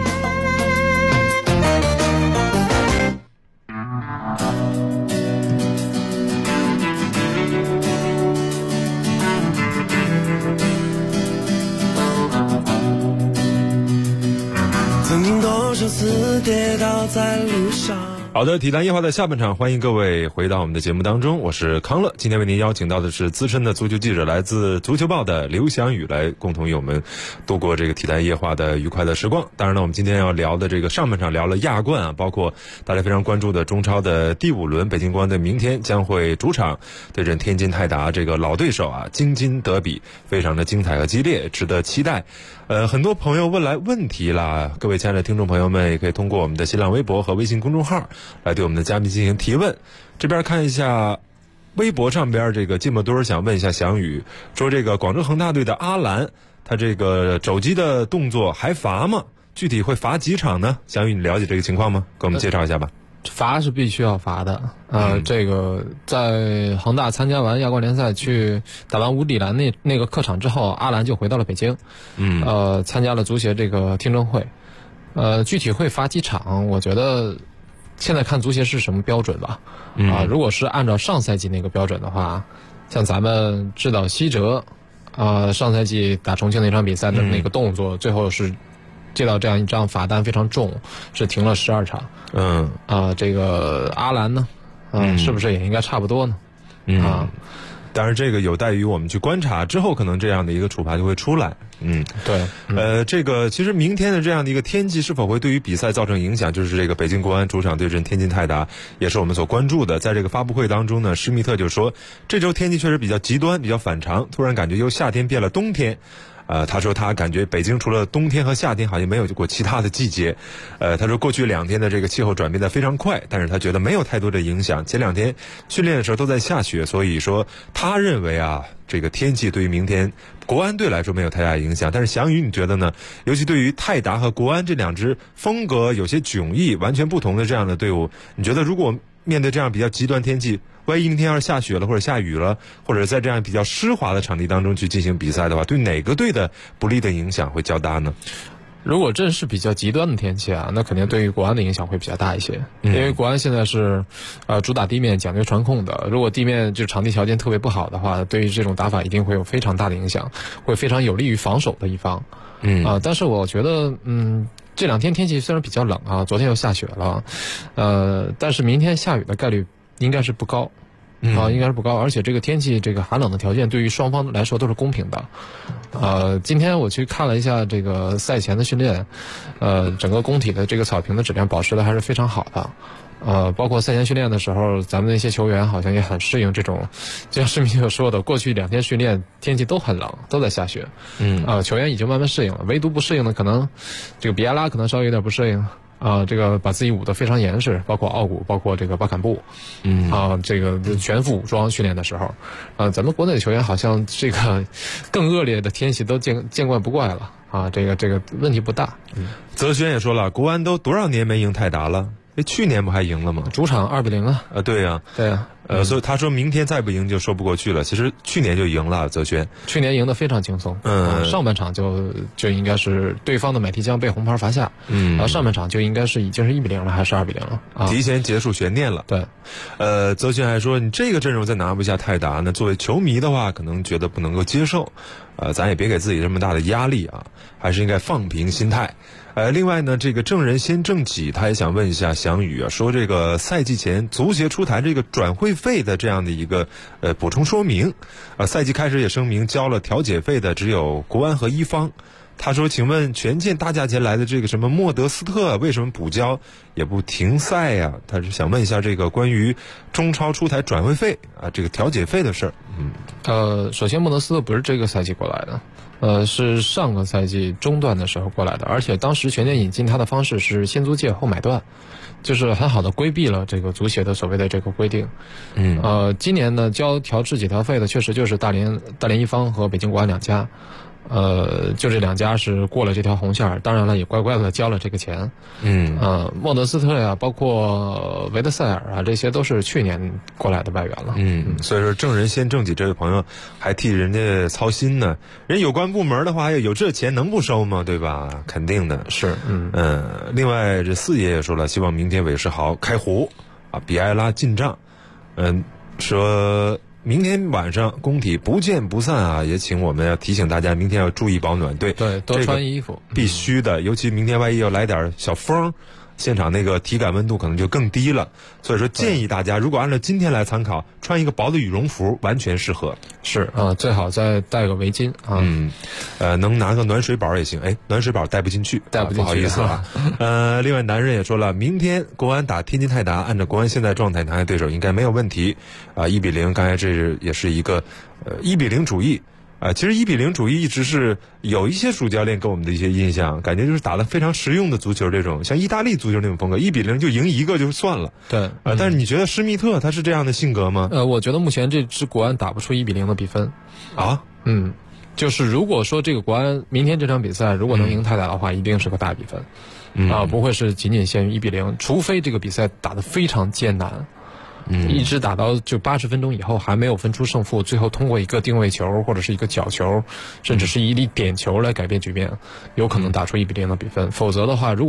曾经多少次跌倒在路上。 好的，体坛夜话的下半场，欢迎各位回到我们的节目当中，我是康乐。今天为您邀请到的是资深的足球记者，来自足球报的刘翔宇，来共同与我们度过这个体坛夜话的愉快的时光。当然呢，我们今天要聊的这个上半场聊了亚冠啊，包括大家非常关注的中超的第5轮，北京国安队明天将会主场对阵天津泰达，这个老对手啊，京津德比，非常的精彩和激烈，值得期待。很多朋友问来问题啦，各位亲爱的听众朋友们，也可以通过我们的新浪微博和微信公众号来对我们的嘉宾进行提问。这边看一下微博上边，这个芥末墩想问一下翔宇，说这个广州恒大队的阿兰，他这个肘击的动作还罚吗？具体会罚几场呢？翔宇，你了解这个情况吗？给我们介绍一下吧。 罚是必须要罚的，这个在恒大参加完亚冠联赛去打完五里兰那个客场之后，阿兰就回到了北京，参加了足协这个听证会，具体会罚几场，我觉得现在看足协是什么标准吧，如果是按照上赛季那个标准的话，像咱们知道西哲，上赛季打重庆那场比赛的那个动作，最后是接到这样一张罚单非常重，是停了12场。这个阿兰呢，是不是也应该差不多呢？ 当然，这个有待于我们去观察，之后可能这样的一个处罚就会出来。 对， 这个其实明天的这样的一个天气是否会对于比赛造成影响，就是这个北京国安主场对阵天津泰达，也是我们所关注的。在这个发布会当中呢，施密特就说，这周天气确实比较极端，比较反常，突然感觉由夏天变了冬天。他说他感觉北京除了冬天和夏天好像没有过其他的季节。他说过去2天的这个气候转变得非常快，但是他觉得没有太多的影响。前2天训练的时候都在下雪，所以说他认为这个天气对于明天国安队来说没有太大影响。但是翔宇你觉得呢？尤其对于泰达和国安这2支风格有些迥异、完全不同的这样的队伍，你觉得如果面对这样比较极端天气，万一明天要是下雪了或者下雨了，或者在这样比较湿滑的场地当中去进行比赛的话，对哪个队的不利的影响会较大呢？ 如果真是比较极端的天气那肯定对于国安的影响会比较大一些。因为国安现在是主打地面讲究传控的，如果地面就场地条件特别不好的话，对于这种打法一定会有非常大的影响，会非常有利于防守的一方。但是我觉得这2天天气虽然比较冷昨天又下雪了，但是明天下雨的概率应该是不高。应该是不高，而且这个天气这个寒冷的条件对于双方来说都是公平的。今天我去看了一下这个赛前的训练，整个工体的这个草坪的质量保持的还是非常好的。包括赛前训练的时候，咱们那些球员好像也很适应这种，就像施密特说的，过去2天训练天气都很冷，都在下雪。球员已经慢慢适应了，唯独不适应的可能这个比埃拉可能稍微有点不适应。这个把自己捂得非常严实，包括奥古，包括这个巴坎布，这个全副武装训练的时候，咱们国内的球员好像这个更恶劣的天气都见惯不怪了这个问题不大。 泽轩也说了，国安都多少年没赢泰达了？去年不还赢了吗？ 主场2-0 对呀。所以他说明天再不赢就说不过去了。其实去年就赢了，泽轩。 去年赢得非常轻松。上半场就应该是对方的买提江被红牌罚下。然后上半场就应该是已经是1-0了还是2-0了？ 提前结束悬念了。 对。 泽轩还说，你这个阵容再拿不下泰达呢，作为球迷的话，可能觉得不能够接受。咱也别给自己这么大的压力还是应该放平心态。另外呢，这个证人先正己他也想问一下翔宇说这个赛季前足协出台这个转会费的这样的一个补充说明。赛季开始也声明交了调解费的只有国安和一方。他说，请问权健大价钱来的这个什么莫德斯特为什么补交也不停赛呀？他是想问一下这个关于中超出台转会费这个调解费的事儿。 首先莫德斯特不是这个赛季过来的，是上个赛季中段的时候过来的，而且当时权健引进他的方式是先租借后买断，就是很好的规避了这个足协的所谓的这个规定。今年呢交调质检调费的确实就是大连一方和北京国安2家。就这2家是过了这条红线，当然了也乖乖的交了这个钱。莫德斯特呀，包括维德塞尔这些都是去年过来的外援了。 所以说证人先正己这位朋友还替人家操心呢。人有关部门的话有这钱能不收吗？对吧？肯定的是。 另外这四爷也说了，希望明天韦世豪开胡比埃拉进账。说明天晚上工体不见不散也请我们要提醒大家明天要注意保暖。对， 多穿衣服， 必须的。尤其明天万一要来点小风，现场那个体感温度可能就更低了。所以说建议大家，如果按照今天来参考，穿一个薄的羽绒服完全适合。 是最好再带个围巾能拿个暖水宝也行。暖水宝带不进去，不好意思另外男人也说了，明天国安打天津泰达，按照国安现在状态，南海对手应该没有问题1-0。刚才这也是一个1-0主义。其实1-0主义一直是有一些主教练给我们的一些印象，感觉就是打得非常实用的足球，这种像意大利足球那种风格，1-0就赢一个就算了。 对。 但是你觉得施密特他是这样的性格吗？ 我觉得目前这支国安打不出1-0的比分。就是如果说这个国安明天这场比赛如果能赢泰达的话，一定是个大比分。不会是仅仅限于1-0，除非这个比赛打得非常艰难。一直打到就80分钟以后还没有分出胜负，最后通过一个定位球或者是一个角球，甚至是一粒点球来改变局面，有可能打出1-0的比分。否则的话，如果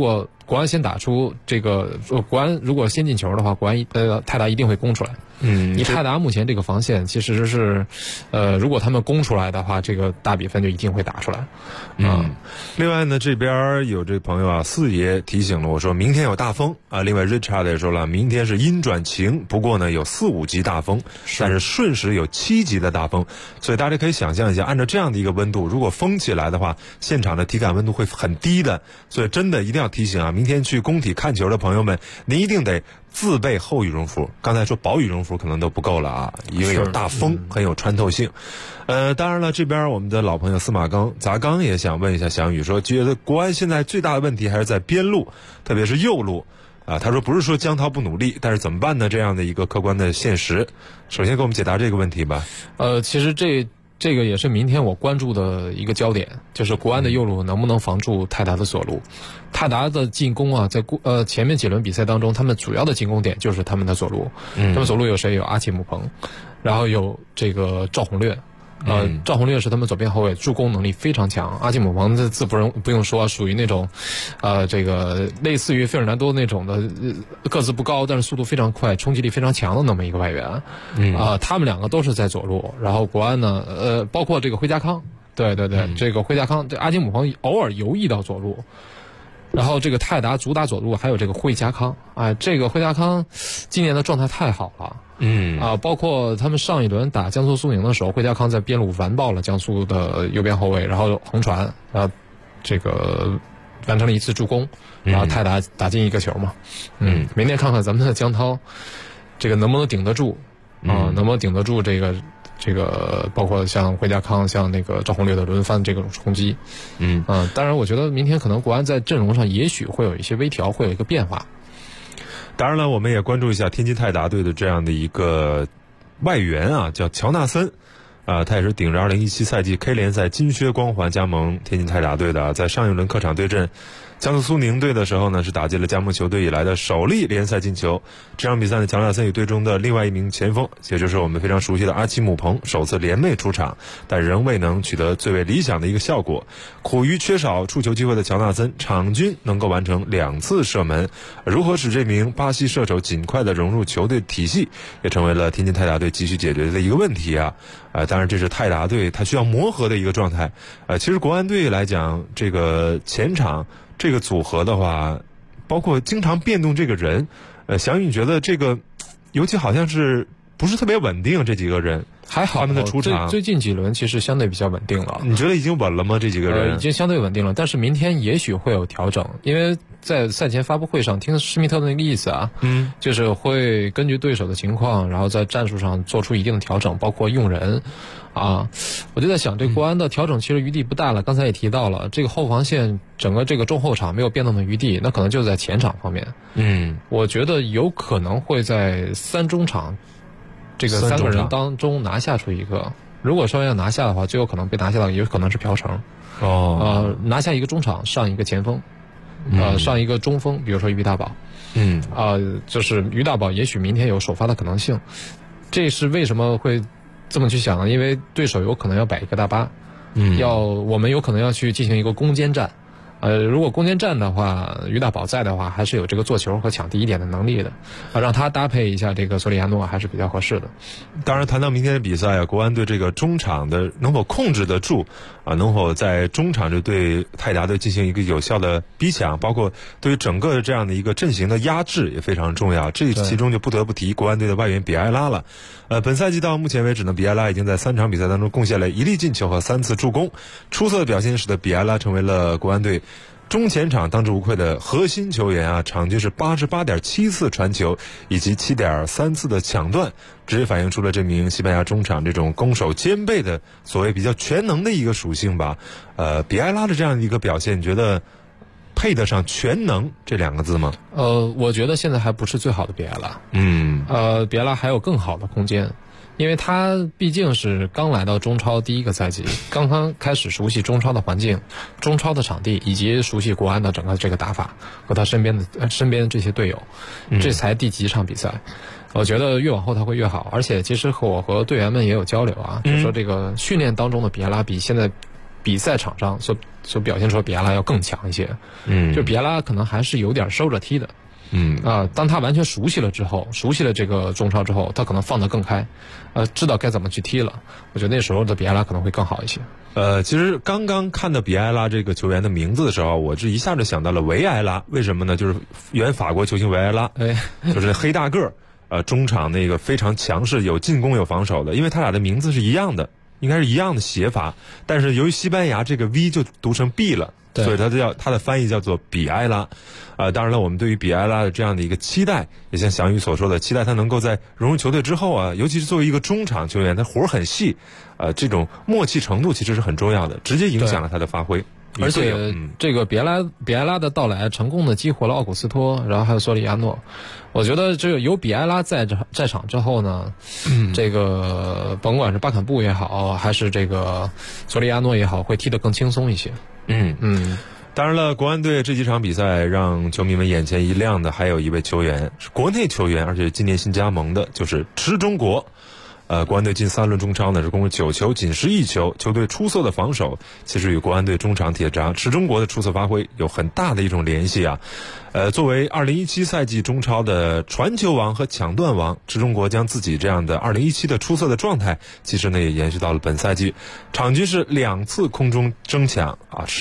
国安先打出这个，国安如果先进球的话，国安泰达一定会攻出来。你泰达目前这个防线其实是，如果他们攻出来的话，这个大比分就一定会打出来。 另外呢，这边有这朋友啊，四爷提醒了我说，明天有大风啊。另外 Richard 也说了，明天是阴转晴，不过呢有4、5级大风，但是瞬时有7级的大风，所以大家可以想象一下，按照这样的一个温度，如果风起来的话，现场的体感温度会很低的。所以真的一定要提醒啊，明天去工体看球的朋友们，您一定得自备厚羽绒服。刚才说薄羽绒服可能都不够了啊，因为有大风，很有穿透性。当然了，这边我们的老朋友司马刚砸缸也想问一下翔宇，说觉得国安现在最大的问题还是在边路，特别是右路啊。他说不是说江涛不努力，但是怎么办呢？这样的一个客观的现实，首先给我们解答这个问题吧。 其实这个也是明天我关注的一个焦点，就是国安的右路能不能防住泰达的左路。泰达的进攻啊，在前面几轮比赛当中，他们主要的进攻点就是他们的左路。他们左路有谁？有阿奇姆彭，然后有这个赵宏略。赵宏略是他们左边后卫，助攻能力非常强。阿基姆彭这字不用说，属于那种，这个类似于费尔南多那种的，个子不高，但是速度非常快，冲击力非常强的那么一个外援。他们两个都是在左路，然后国安呢，包括这个辉家康，对，这个辉家康，这阿基姆彭偶尔游弋到左路。然后这个泰达主打左路，还有这个惠家康，这个惠家康今年的状态太好了，包括他们上一轮打江苏苏宁的时候，惠家康在边路完爆了江苏的右边后卫，然后横传，这个完成了一次助攻，然后泰达打进一个球嘛，明天看看咱们的江涛，这个能不能顶得住，能不能顶得住这个包括像惠家康、像那个赵宏略的轮番这种冲击，当然我觉得明天可能国安在阵容上也许会有一些微调，会有一个变化。 当然了，我们也关注一下天津泰达队的这样的一个外援啊，叫乔纳森，他也是顶着2017赛季 K 联赛金靴光环加盟天津泰达队的，在上一轮客场对阵江苏苏宁队的时候呢，是打进了加盟球队以来的首粒联赛进球。这场比赛呢，乔纳森与队中的另外一名前锋，也就是我们非常熟悉的阿奇姆彭，首次联袂出场，但仍未能取得最为理想的一个效果。苦于缺少触球机会的乔纳森，场均能够完成2次射门。如何使这名巴西射手尽快的融入球队体系，也成为了天津泰达队急需解决的一个问题啊。当然这是泰达队他需要磨合的一个状态。其实国安队来讲，这个前场这个组合的话，包括经常变动这个人，翔宇你觉得这个尤其好像是不是特别稳定，这几个人还好， 他们的出场最近几轮其实相对比较稳定了。 你觉得已经稳了吗？这几个人已经相对稳定了，但是明天也许会有调整，因为在赛前发布会上听施密特的那个意思啊，就是会根据对手的情况，然后在战术上做出一定的调整，包括用人啊。我就在想，这国安的调整其实余地不大了。刚才也提到了，这个后防线整个这个中后场没有变动的余地，那可能就在前场方面。我觉得有可能会在3中场这个3个人当中拿下出一个。如果说要拿下的话，最有可能被拿下的也有可能是朴成。拿下一个中场，上一个前锋，上一个中锋，比如说于大宝。就是于大宝也许明天有首发的可能性。这是为什么会这么去想呢？因为对手有可能要摆一个大巴，我们有可能要去进行一个攻坚战。如果攻坚战的话，于大宝在的话，还是有这个做球和抢第一点的能力的，让他搭配一下这个索里亚诺还是比较合适的。 当然，谈到明天的比赛国安队这个中场的能否控制得住能否在中场就对泰达队进行一个有效的逼抢，包括对于整个这样的一个阵型的压制也非常重要。这其中就不得不提国安队的外援比埃拉了。本赛季到目前为止呢，比埃拉已经在3场比赛当中贡献了1粒进球和3次助攻，出色的表现使得比埃拉成为了国安队中前场当之无愧的核心球员啊，场均是88.7次传球以及7.3次的抢断，直接反映出了这名西班牙中场这种攻守兼备的所谓比较全能的一个属性吧。比埃拉的这样一个表现，你觉得配得上全能这2个字吗？ 我觉得现在还不是最好的比埃拉。比埃拉还有更好的空间。因为他毕竟是刚来到中超第1个赛季，刚刚开始熟悉中超的环境、中超的场地，以及熟悉国安的整个这个打法和他身边的这些队友，这才第几场比赛。我觉得越往后他会越好，而且其实我和队员们也有交流啊，就说这个训练当中的比埃拉比现在比赛场上所表现出的比埃拉要更强一些。就比埃拉可能还是有点收着踢的。当他完全熟悉了之后，熟悉了这个中超之后，他可能放得更开，知道该怎么去踢了。我觉得那时候的比埃拉可能会更好一些。 其实刚刚看到比埃拉这个球员的名字的时候，我这一下就想到了维埃拉。为什么呢？就是原法国球星维埃拉，就是黑大个儿，中场那个非常强势，有进攻有防守的。因为他俩的名字是一样的，应该是一样的写法，但是由于西班牙这个 V 就读成 B 了。所以他的翻译叫做比埃拉，当然了，我们对于比埃拉的这样的一个期待，也像翔宇所说的，期待他能够在融入球队之后啊，尤其是作为一个中场球员，他活很细，这种默契程度其实是很重要的，直接影响了他的发挥。 而且这个比埃拉的到来，成功的激活了奥古斯托，然后还有索里亚诺。我觉得这个有比埃拉在场之后呢，这个甭管是巴坎布也好，还是这个索里亚诺也好，会踢得更轻松一些。 当然了，国安队这几场比赛让球迷们眼前一亮的，还有一位球员是国内球员，而且今年新加盟的，就是池中国。国安队近3轮中超呢是共9球，仅失1球，球队出色的防守其实与国安队中场铁闸池中国的出色发挥有很大的一种联系啊。作为2017赛季中超的传球王和抢断王，池中国将自己这样的2017的出色的状态，其实呢也延续到了本赛季，场均是2次空中争抢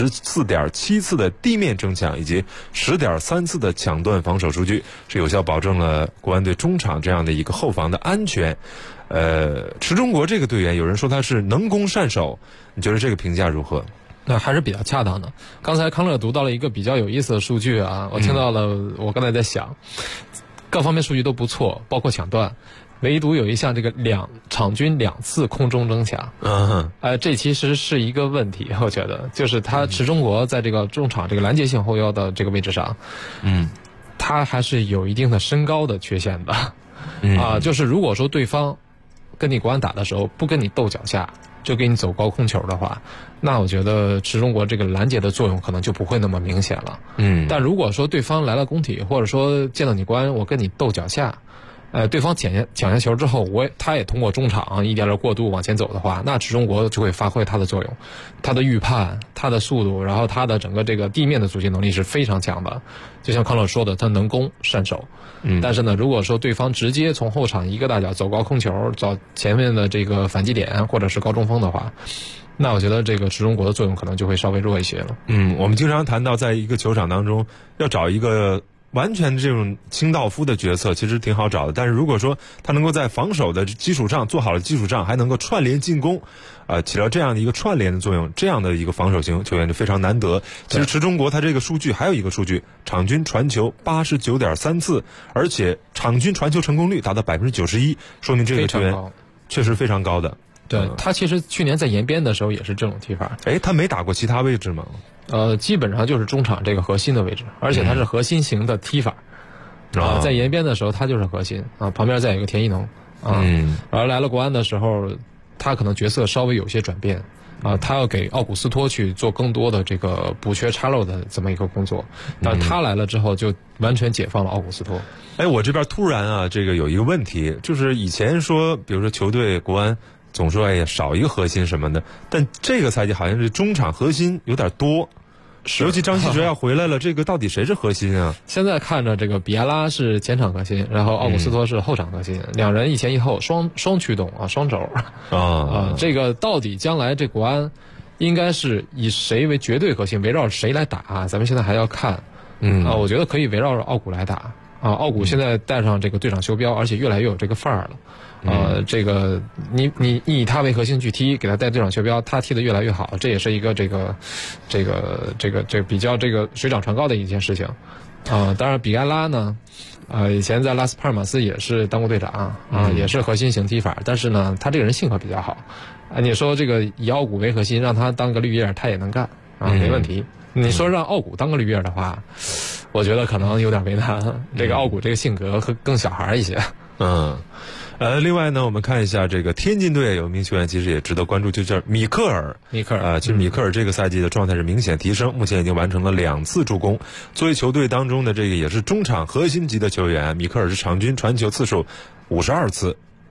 14.7次的地面争抢，以及10.3次的抢断防守数据，是有效保证了国安队中场这样的一个后防的安全。池中国这个队员，有人说他是能攻善守，你觉得这个评价如何？ 那还是比较恰当的。刚才康乐读到了一个比较有意思的数据啊，我听到了，我刚才在想，各方面数据都不错，包括抢断，唯独有一项这个场均2次空中争抢，这其实是一个问题，我觉得就是他池中国在这个中场这个拦截性后腰的这个位置上，他还是有一定的身高的缺陷的，就是如果说对方跟你国安打的时候不跟你斗脚下，就给你走高空球的话，那我觉得池中国这个拦截的作用可能就不会那么明显了。但如果说对方来了攻体，或者说见到你国安我跟你斗脚下，对方抢下球之后，他也通过中场一点点过渡往前走的话，那池中国就会发挥他的作用，他的预判，他的速度，然后他的整个这个地面的阻击能力是非常强的。就像康乐说的，他能攻善守。但是呢，如果说对方直接从后场一个大脚走高空球，找前面的这个反击点或者是高中锋的话，那我觉得这个池中国的作用可能就会稍微弱一些了。 我们经常谈到在一个球场当中要找一个完全这种清道夫的角色其实挺好找的，但是如果说他能够在防守的基础上做好了基础上，还能够串联进攻，起到这样的一个串联的作用，这样的一个防守型球员就非常难得。其实池中国他这个数据还有一个数据，场均传球89.3次，而且场均传球成功率达到91%，说明这个球员确实非常高的。 对，他其实去年在延边的时候也是这种踢法。 他没打过其他位置吗？ 基本上就是中场这个核心的位置，而且他是核心型的踢法。在延边的时候他就是核心旁边再有一个田一农然后来了国安的时候，他可能角色稍微有些转变他要给奥古斯托去做更多的这个补缺插漏的这么一个工作，但他来了之后就完全解放了奥古斯托。 我这边突然这个有一个问题，就是以前说比如说球队国安总说少一个核心什么的，但这个赛季好像是中场核心有点多，尤其张稀哲要回来了，这个到底谁是核心啊？ 现在看着这个比埃拉是前场核心，然后奥古斯托是后场核心，两人一前一后，双驱动双轴这个到底将来这国安应该是以谁为绝对核心，围绕谁来打咱们现在还要看我觉得可以围绕着奥古来打奥古现在带上这个队长袖标，而且越来越有这个范儿了。这个你以他为核心去踢，给他带队长袖标，他踢得越来越好，这也是一个这比较这个水涨船高的一件事情。当然比埃拉呢，以前在拉斯帕尔马斯也是当过队长也是核心型踢法，但是呢，他这个人性格比较好你说这个以奥古为核心，让他当个绿叶，他也能干没问题。你说让奥古当个绿叶的话，我觉得可能有点为难。这个奥古这个性格更小孩一些。 另外呢，我们看一下这个天津队有名球员，其实也值得关注，就叫米克尔。其实米克尔这个赛季的状态是明显提升，目前已经完成了2次助攻。作为球队当中的这个也是中场核心级的球员，米克尔是场均传球次数52次，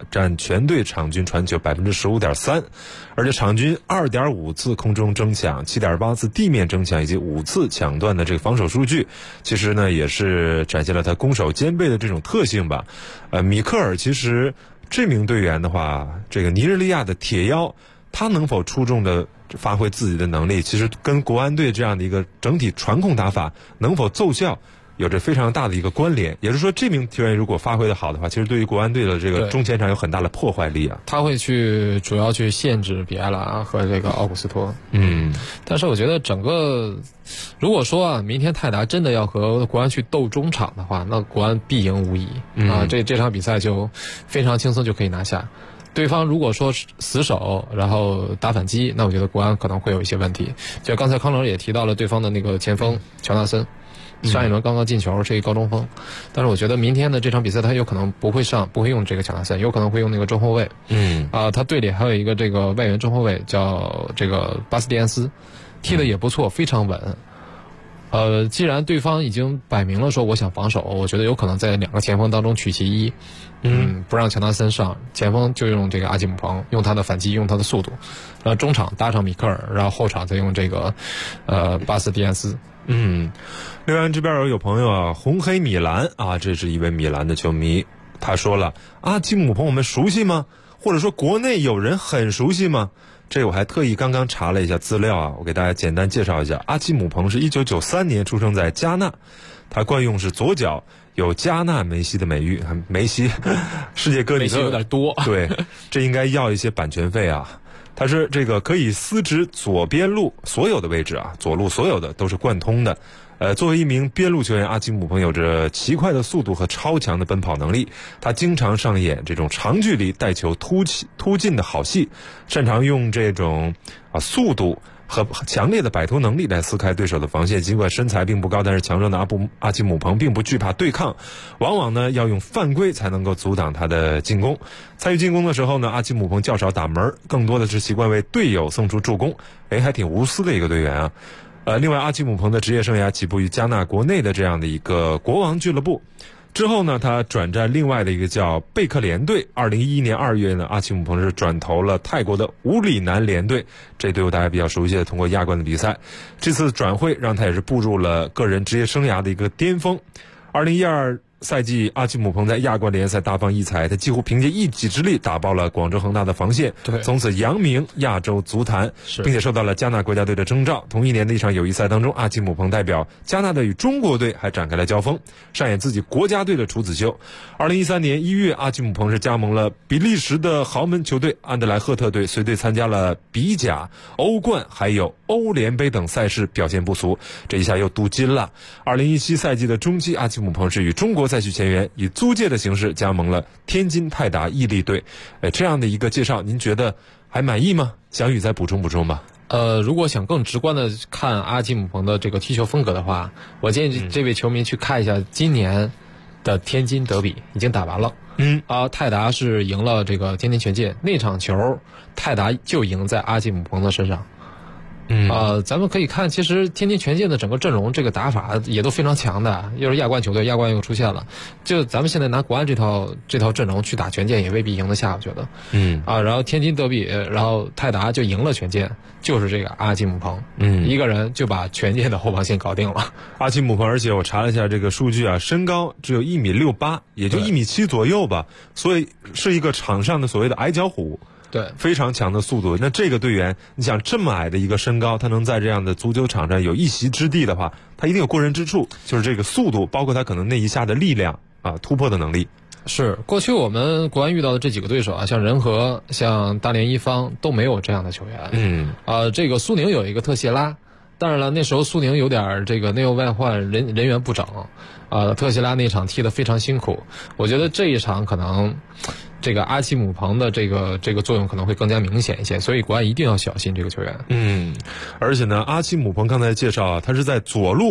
占全队场均传球 15.3%， 而且场均 2.5 次空中争抢， 7.8 次地面争抢以及5次抢断的这个防守数据，其实呢也是展现了他攻守兼备的这种特性吧。米克尔其实这名队员的话，这个尼日利亚的铁腰，他能否出众的发挥自己的能力，其实跟国安队这样的一个整体传控打法能否奏效有着非常大的一个关联。也就是说，这名球员如果发挥的好的话，其实对于国安队的这个中前场有很大的破坏力啊。 他会主要去限制比埃拉和这个奥古斯托。但是我觉得整个，如果说啊，明天泰达真的要和国安去斗中场的话，那国安必赢无疑啊。这场比赛就非常轻松就可以拿下。对方如果说死守，然后打反击，那我觉得国安可能会有一些问题。就刚才康乐也提到了对方的那个前锋乔纳森，上一轮刚刚进球，是一个高中锋，但是我觉得明天的这场比赛他有可能不会用这个乔纳森，有可能会用那个中后卫。他队里还有一个这个外援中后卫叫这个巴斯蒂安斯，踢得也不错，非常稳。既然对方已经摆明了说我想防守，我觉得有可能在两个前锋当中取其一，不让乔纳森上，前锋就用这个阿基姆彭，用他的反击，用他的速度，中场搭上米克尔，然后后场再用这个巴斯蒂安斯。 另外这边有朋友啊，红黑米兰啊，这是一位米兰的球迷，他说了，阿基姆彭我们熟悉吗？或者说国内有人很熟悉吗？这我还特意刚刚查了一下资料啊，我给大家简单介绍一下。阿基姆彭是1993年出生在加纳，他惯用是左脚，有加纳梅西的美誉。梅西世界各地梅西有点多， 对，这应该要一些版权费啊。他是这个可以司职左边路所有的位置啊，左路所有的都是贯通的。作为一名边路球员，阿基姆彭有着奇快的速度和超强的奔跑能力，他经常上演这种长距离带球突进的好戏，擅长用这种速度和强烈的摆脱能力来撕开对手的防线。尽管身材并不高，但是强壮的阿基姆彭并不惧怕对抗，往往呢要用犯规才能够阻挡他的进攻。参与进攻的时候呢，阿基姆彭较少打门，更多的是习惯为队友送出助攻，还挺无私的一个队员啊。另外阿基姆彭的职业生涯起步于加纳国内的这样的一个国王俱乐部，之后呢他转战另外的一个叫贝克联队。2011年2月呢，阿基姆彭是转投了泰国的武里南联队，这队伍大家比较熟悉的，通过亚冠的比赛，这次转会让他也是步入了个人职业生涯的一个巅峰。2012赛季，阿基姆彭在亚冠联赛大放异彩，他几乎凭借一己之力打爆了广州恒大的防线，从此扬名亚洲足坛，并且受到了加纳国家队的征召。同一年的一场友谊赛当中，阿基姆彭代表加纳队与中国队还展开了交锋，上演自己国家队的处子秀。2013年1月，阿基姆彭是加盟了比利时的豪门球队安德莱赫特队，随队参加了比甲、欧冠还有欧联杯等赛事，表现不俗，这一下又镀金了。2017赛季的中期，阿基姆彭是与中国再续前缘，以租借的形式加盟了天津泰达毅力队。这样的一个介绍，您觉得还满意吗？翔宇再补充吧。 如果想更直观的看阿基姆彭的这个踢球风格的话，我建议这位球迷去看一下今年的天津德比，已经打完了。泰达是赢了这个天津权健，那场球泰达就赢在阿基姆彭的身上。咱们可以看，其实天津权健的整个阵容这个打法也都非常强的，又是亚冠球队，亚冠又出现了，就咱们现在拿国安这套阵容去打权健也未必赢得下，我觉得。然后天津德比，然后泰达就赢了权健，就是这个阿基姆彭，一个人就把权健的后防线搞定了。 阿基姆彭，而且我查了一下这个数据啊，身高只有1.68米，也就1.7米左右吧，所以是一个场上的所谓的矮脚虎。 对， 非常强的速度。那这个队员，你想这么矮的一个身高，他能在这样的足球场上有一席之地的话，他一定有过人之处，就是这个速度，包括他可能那一下的力量啊，突破的能力。 是，过去我们国安遇到的这几个对手啊，像仁和、像大连一方都没有这样的球员。这个苏宁有一个特谢拉，当然了，那时候苏宁有点这个内忧外患，人员不整，特谢拉那场踢得非常辛苦。我觉得这一场可能这个阿基姆彭的这个作用可能会更加明显一些，所以国安一定要小心这个球员。 而且呢，阿基姆彭刚才介绍啊，他是在左路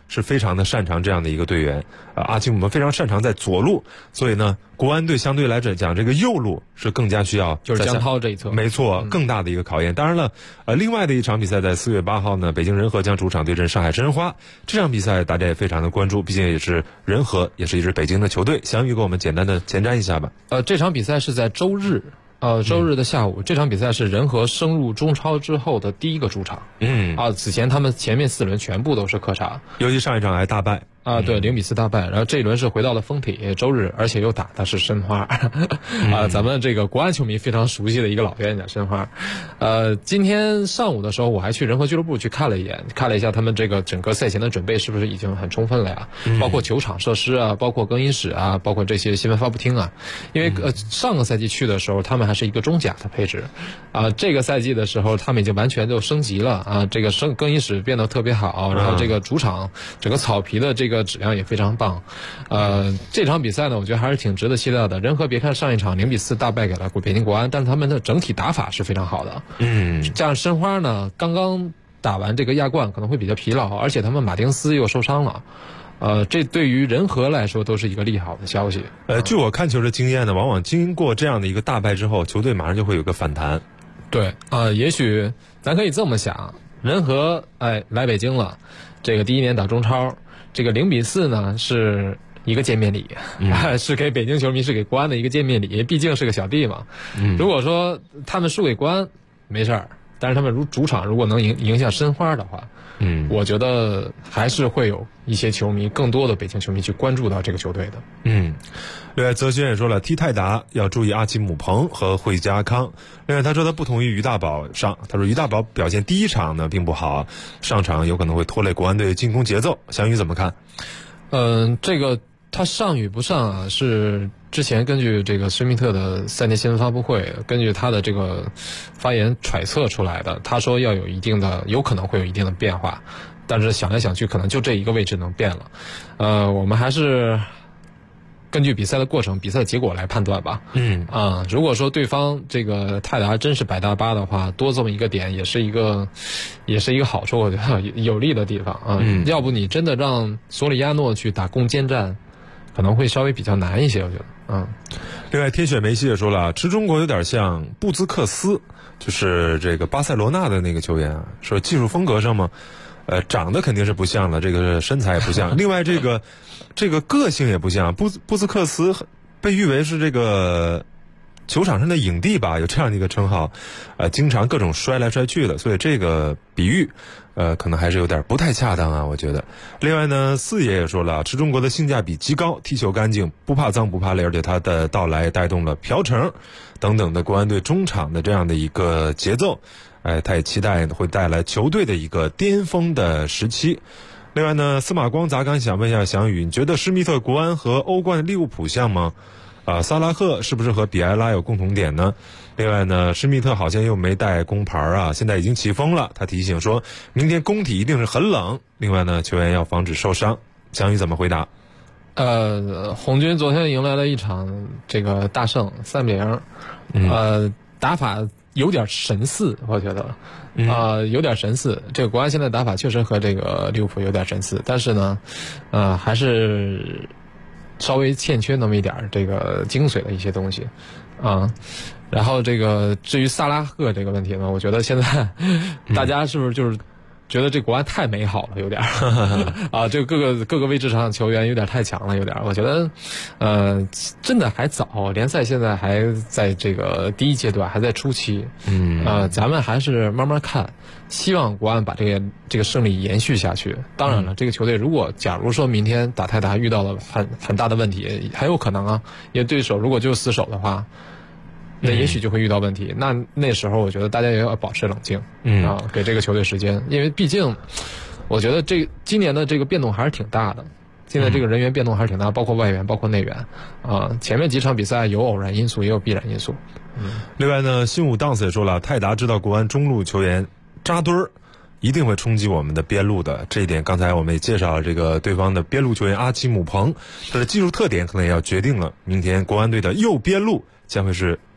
是非常的擅长这样的一个队员，阿基姆彭非常擅长在左路，所以呢，国安队相对来讲这个右路是更加需要就是江涛这一侧， 没错，更大的一个考验。当然了，另外的一场比赛在4月8号呢，北京人和将主场对阵上海申花，这场比赛大家也非常的关注，毕竟也是人和，也是一支北京的球队。翔宇给我们简单的前瞻一下吧。 这场比赛是在周日的下午，这场比赛是人和升入中超之后的第一个主场。此前他们前面4轮全部都是客场， 尤其上一场还大败。 对，0-4大败，然后这一轮是回到了丰体，周日，而且又打的是申花，咱们这个国安球迷非常熟悉的一个老冤家申花。今天上午的时候，我还去人和俱乐部去看了一眼，看了一下他们这个整个赛前的准备是不是已经很充分了呀？包括球场设施啊，包括更衣室啊，包括这些新闻发布厅啊。因为上个赛季去的时候，他们还是一个中甲的配置，这个赛季的时候，他们已经完全就升级了这个更衣室变得特别好，然后这个主场整个草皮的这个质量也非常棒。这场比赛呢，我觉得还是挺值得期待的。人和别看上一场0-4大败给了北京国安，但是他们的整体打法是非常好的。加上申花呢，刚刚打完这个亚冠，可能会比较疲劳，而且他们马丁斯又受伤了。这对于人和来说都是一个利好的消息。 据我看球的经验呢，往往经过这样的一个大败之后，球队马上就会有个反弹。 对也许咱可以这么想，人和来北京了，这个第一年打中超，这个0-4呢是一个见面礼，是给北京球迷，是给国安的一个见面礼，毕竟是个小弟嘛。如果说他们输给国安没事儿，但是他们主场如果能赢下申花的话，我觉得还是会有一些球迷，更多的北京球迷去关注到这个球队的。 另外，泽轩也说了，踢泰达要注意阿基姆彭和惠家康。另外，他说他不同意于大宝上，他说于大宝表现第一场呢并不好，上场有可能会拖累国安队进攻节奏。翔宇怎么看？ 这个他上与不上是之前根据这个施密特的赛前新闻发布会，根据他的这个发言揣测出来的。他说要有可能会有一定的变化，但是想来想去，可能就这一个位置能变了。我们还是根据比赛的过程、比赛结果来判断吧。如果说对方这个泰达真是摆大巴的话，多这么一个点也是一个好处，我觉得有利的地方要不你真的让索里亚诺去打攻坚战，可能会稍微比较难一些，我觉得。 另外，天选梅西也说了，吃中国有点像布兹克斯，就是这个巴塞罗那的那个球员说技术风格上嘛。长得肯定是不像了，这个身材也不像。另外，这个个性也不像。布兹克斯被誉为是这个球场上的影帝吧，有这样的一个称号。经常各种摔来摔去的，所以这个比喻，可能还是有点不太恰当啊，我觉得。另外呢，四爷也说了，吃中国的性价比极高，踢球干净，不怕脏不怕累，而且他的到来带动了朴成等等的国安队中场的这样的一个节奏。他也期待会带来球队的一个巅峰的时期。另外呢，司马光砸缸想问一下翔宇，你觉得施密特国安和欧冠的利物浦像吗？萨拉赫是不是和比埃拉有共同点呢？另外呢，施密特好像又没带工牌啊，现在已经起风了。他提醒说，明天工体一定是很冷。另外呢，球员要防止受伤。翔宇怎么回答？ 红军昨天迎来了一场这个大胜，3-0。打法有点神似，我觉得，有点神似。这个国安现在打法确实和这个利物浦有点神似，但是呢，还是稍微欠缺那么一点这个精髓的一些东西，然后这个至于萨拉赫这个问题呢，我觉得现在大家是不是就是觉得这国安太美好了，有点这个各个位置上球员有点太强了，有点。我觉得，真的还早，联赛现在还在这个第一阶段，还在初期。咱们还是慢慢看，希望国安把这个胜利延续下去。当然了，这个球队假如说明天打泰达遇到了很大的问题，还有可能啊，因为对手如果就死守的话。那也许就会遇到问题，那时候我觉得大家也要保持冷静，给这个球队时间，因为毕竟，我觉得今年的这个变动还是挺大的，现在这个人员变动还是挺大，包括外援，包括内援，前面几场比赛有偶然因素，也有必然因素。 另外呢，新武当斯也说了，泰达知道国安中路球员扎堆儿，一定会冲击我们的边路的，这一点刚才我们也介绍了，这个对方的边路球员阿基姆彭，他的技术特点可能也要决定了明天国安队的右边路将会是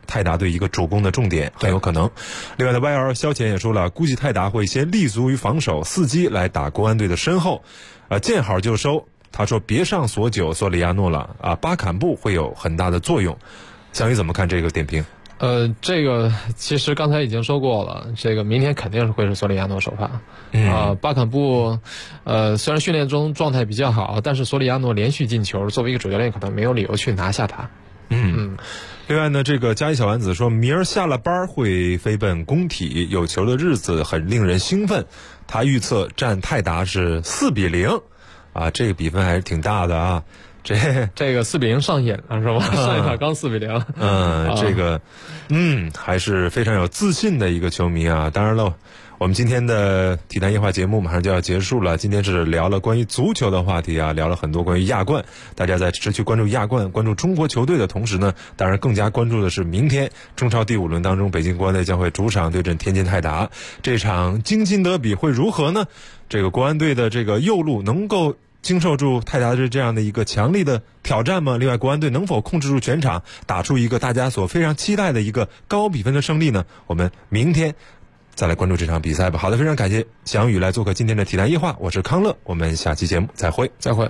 泰达队一个主攻的重点，很有可能。另外呢，YL 肖前也说了，估计泰达会先立足于防守，伺机来打国安队的身后，见好就收。他说别上索9索里亚诺了啊，巴坎布会有很大的作用。翔宇怎么看这个点评？ 这个其实刚才已经说过了，这个明天肯定是会是索里亚诺首发。巴坎布，虽然训练中状态比较好，但是索里亚诺连续进球，作为一个主教练，可能没有理由去拿下他。 另外呢，这个嘉义小丸子说，明儿下了班会飞奔工体，有球的日子很令人兴奋。他预测战泰达是4-0，啊，这个比分还是挺大的啊。 这个4-0上瘾了是吧？上一场刚4-0。 这个，还是非常有自信的一个球迷啊。当然了，我们今天的体坛夜话节目马上就要结束了。今天是聊了关于足球的话题啊，聊了很多关于亚冠。大家在持续关注亚冠、关注中国球队的同时呢，当然更加关注的是明天中超第5轮当中，北京国安队将会主场对阵天津泰达。这场京津德比会如何呢？这个国安队的这个右路能够经受住泰达队这样的一个强力的挑战吗？另外，国安队能否控制住全场，打出一个大家所非常期待的一个高比分的胜利呢？我们明天再来关注这场比赛吧。好的，非常感谢翔宇来做客今天的体坛夜话，我是康乐，我们下期节目再会。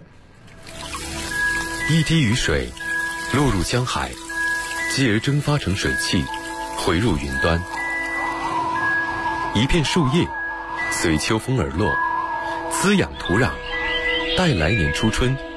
一滴雨水落入江海，继而蒸发成水汽，回入云端。一片树叶随秋风而落，滋养土壤，待来年初春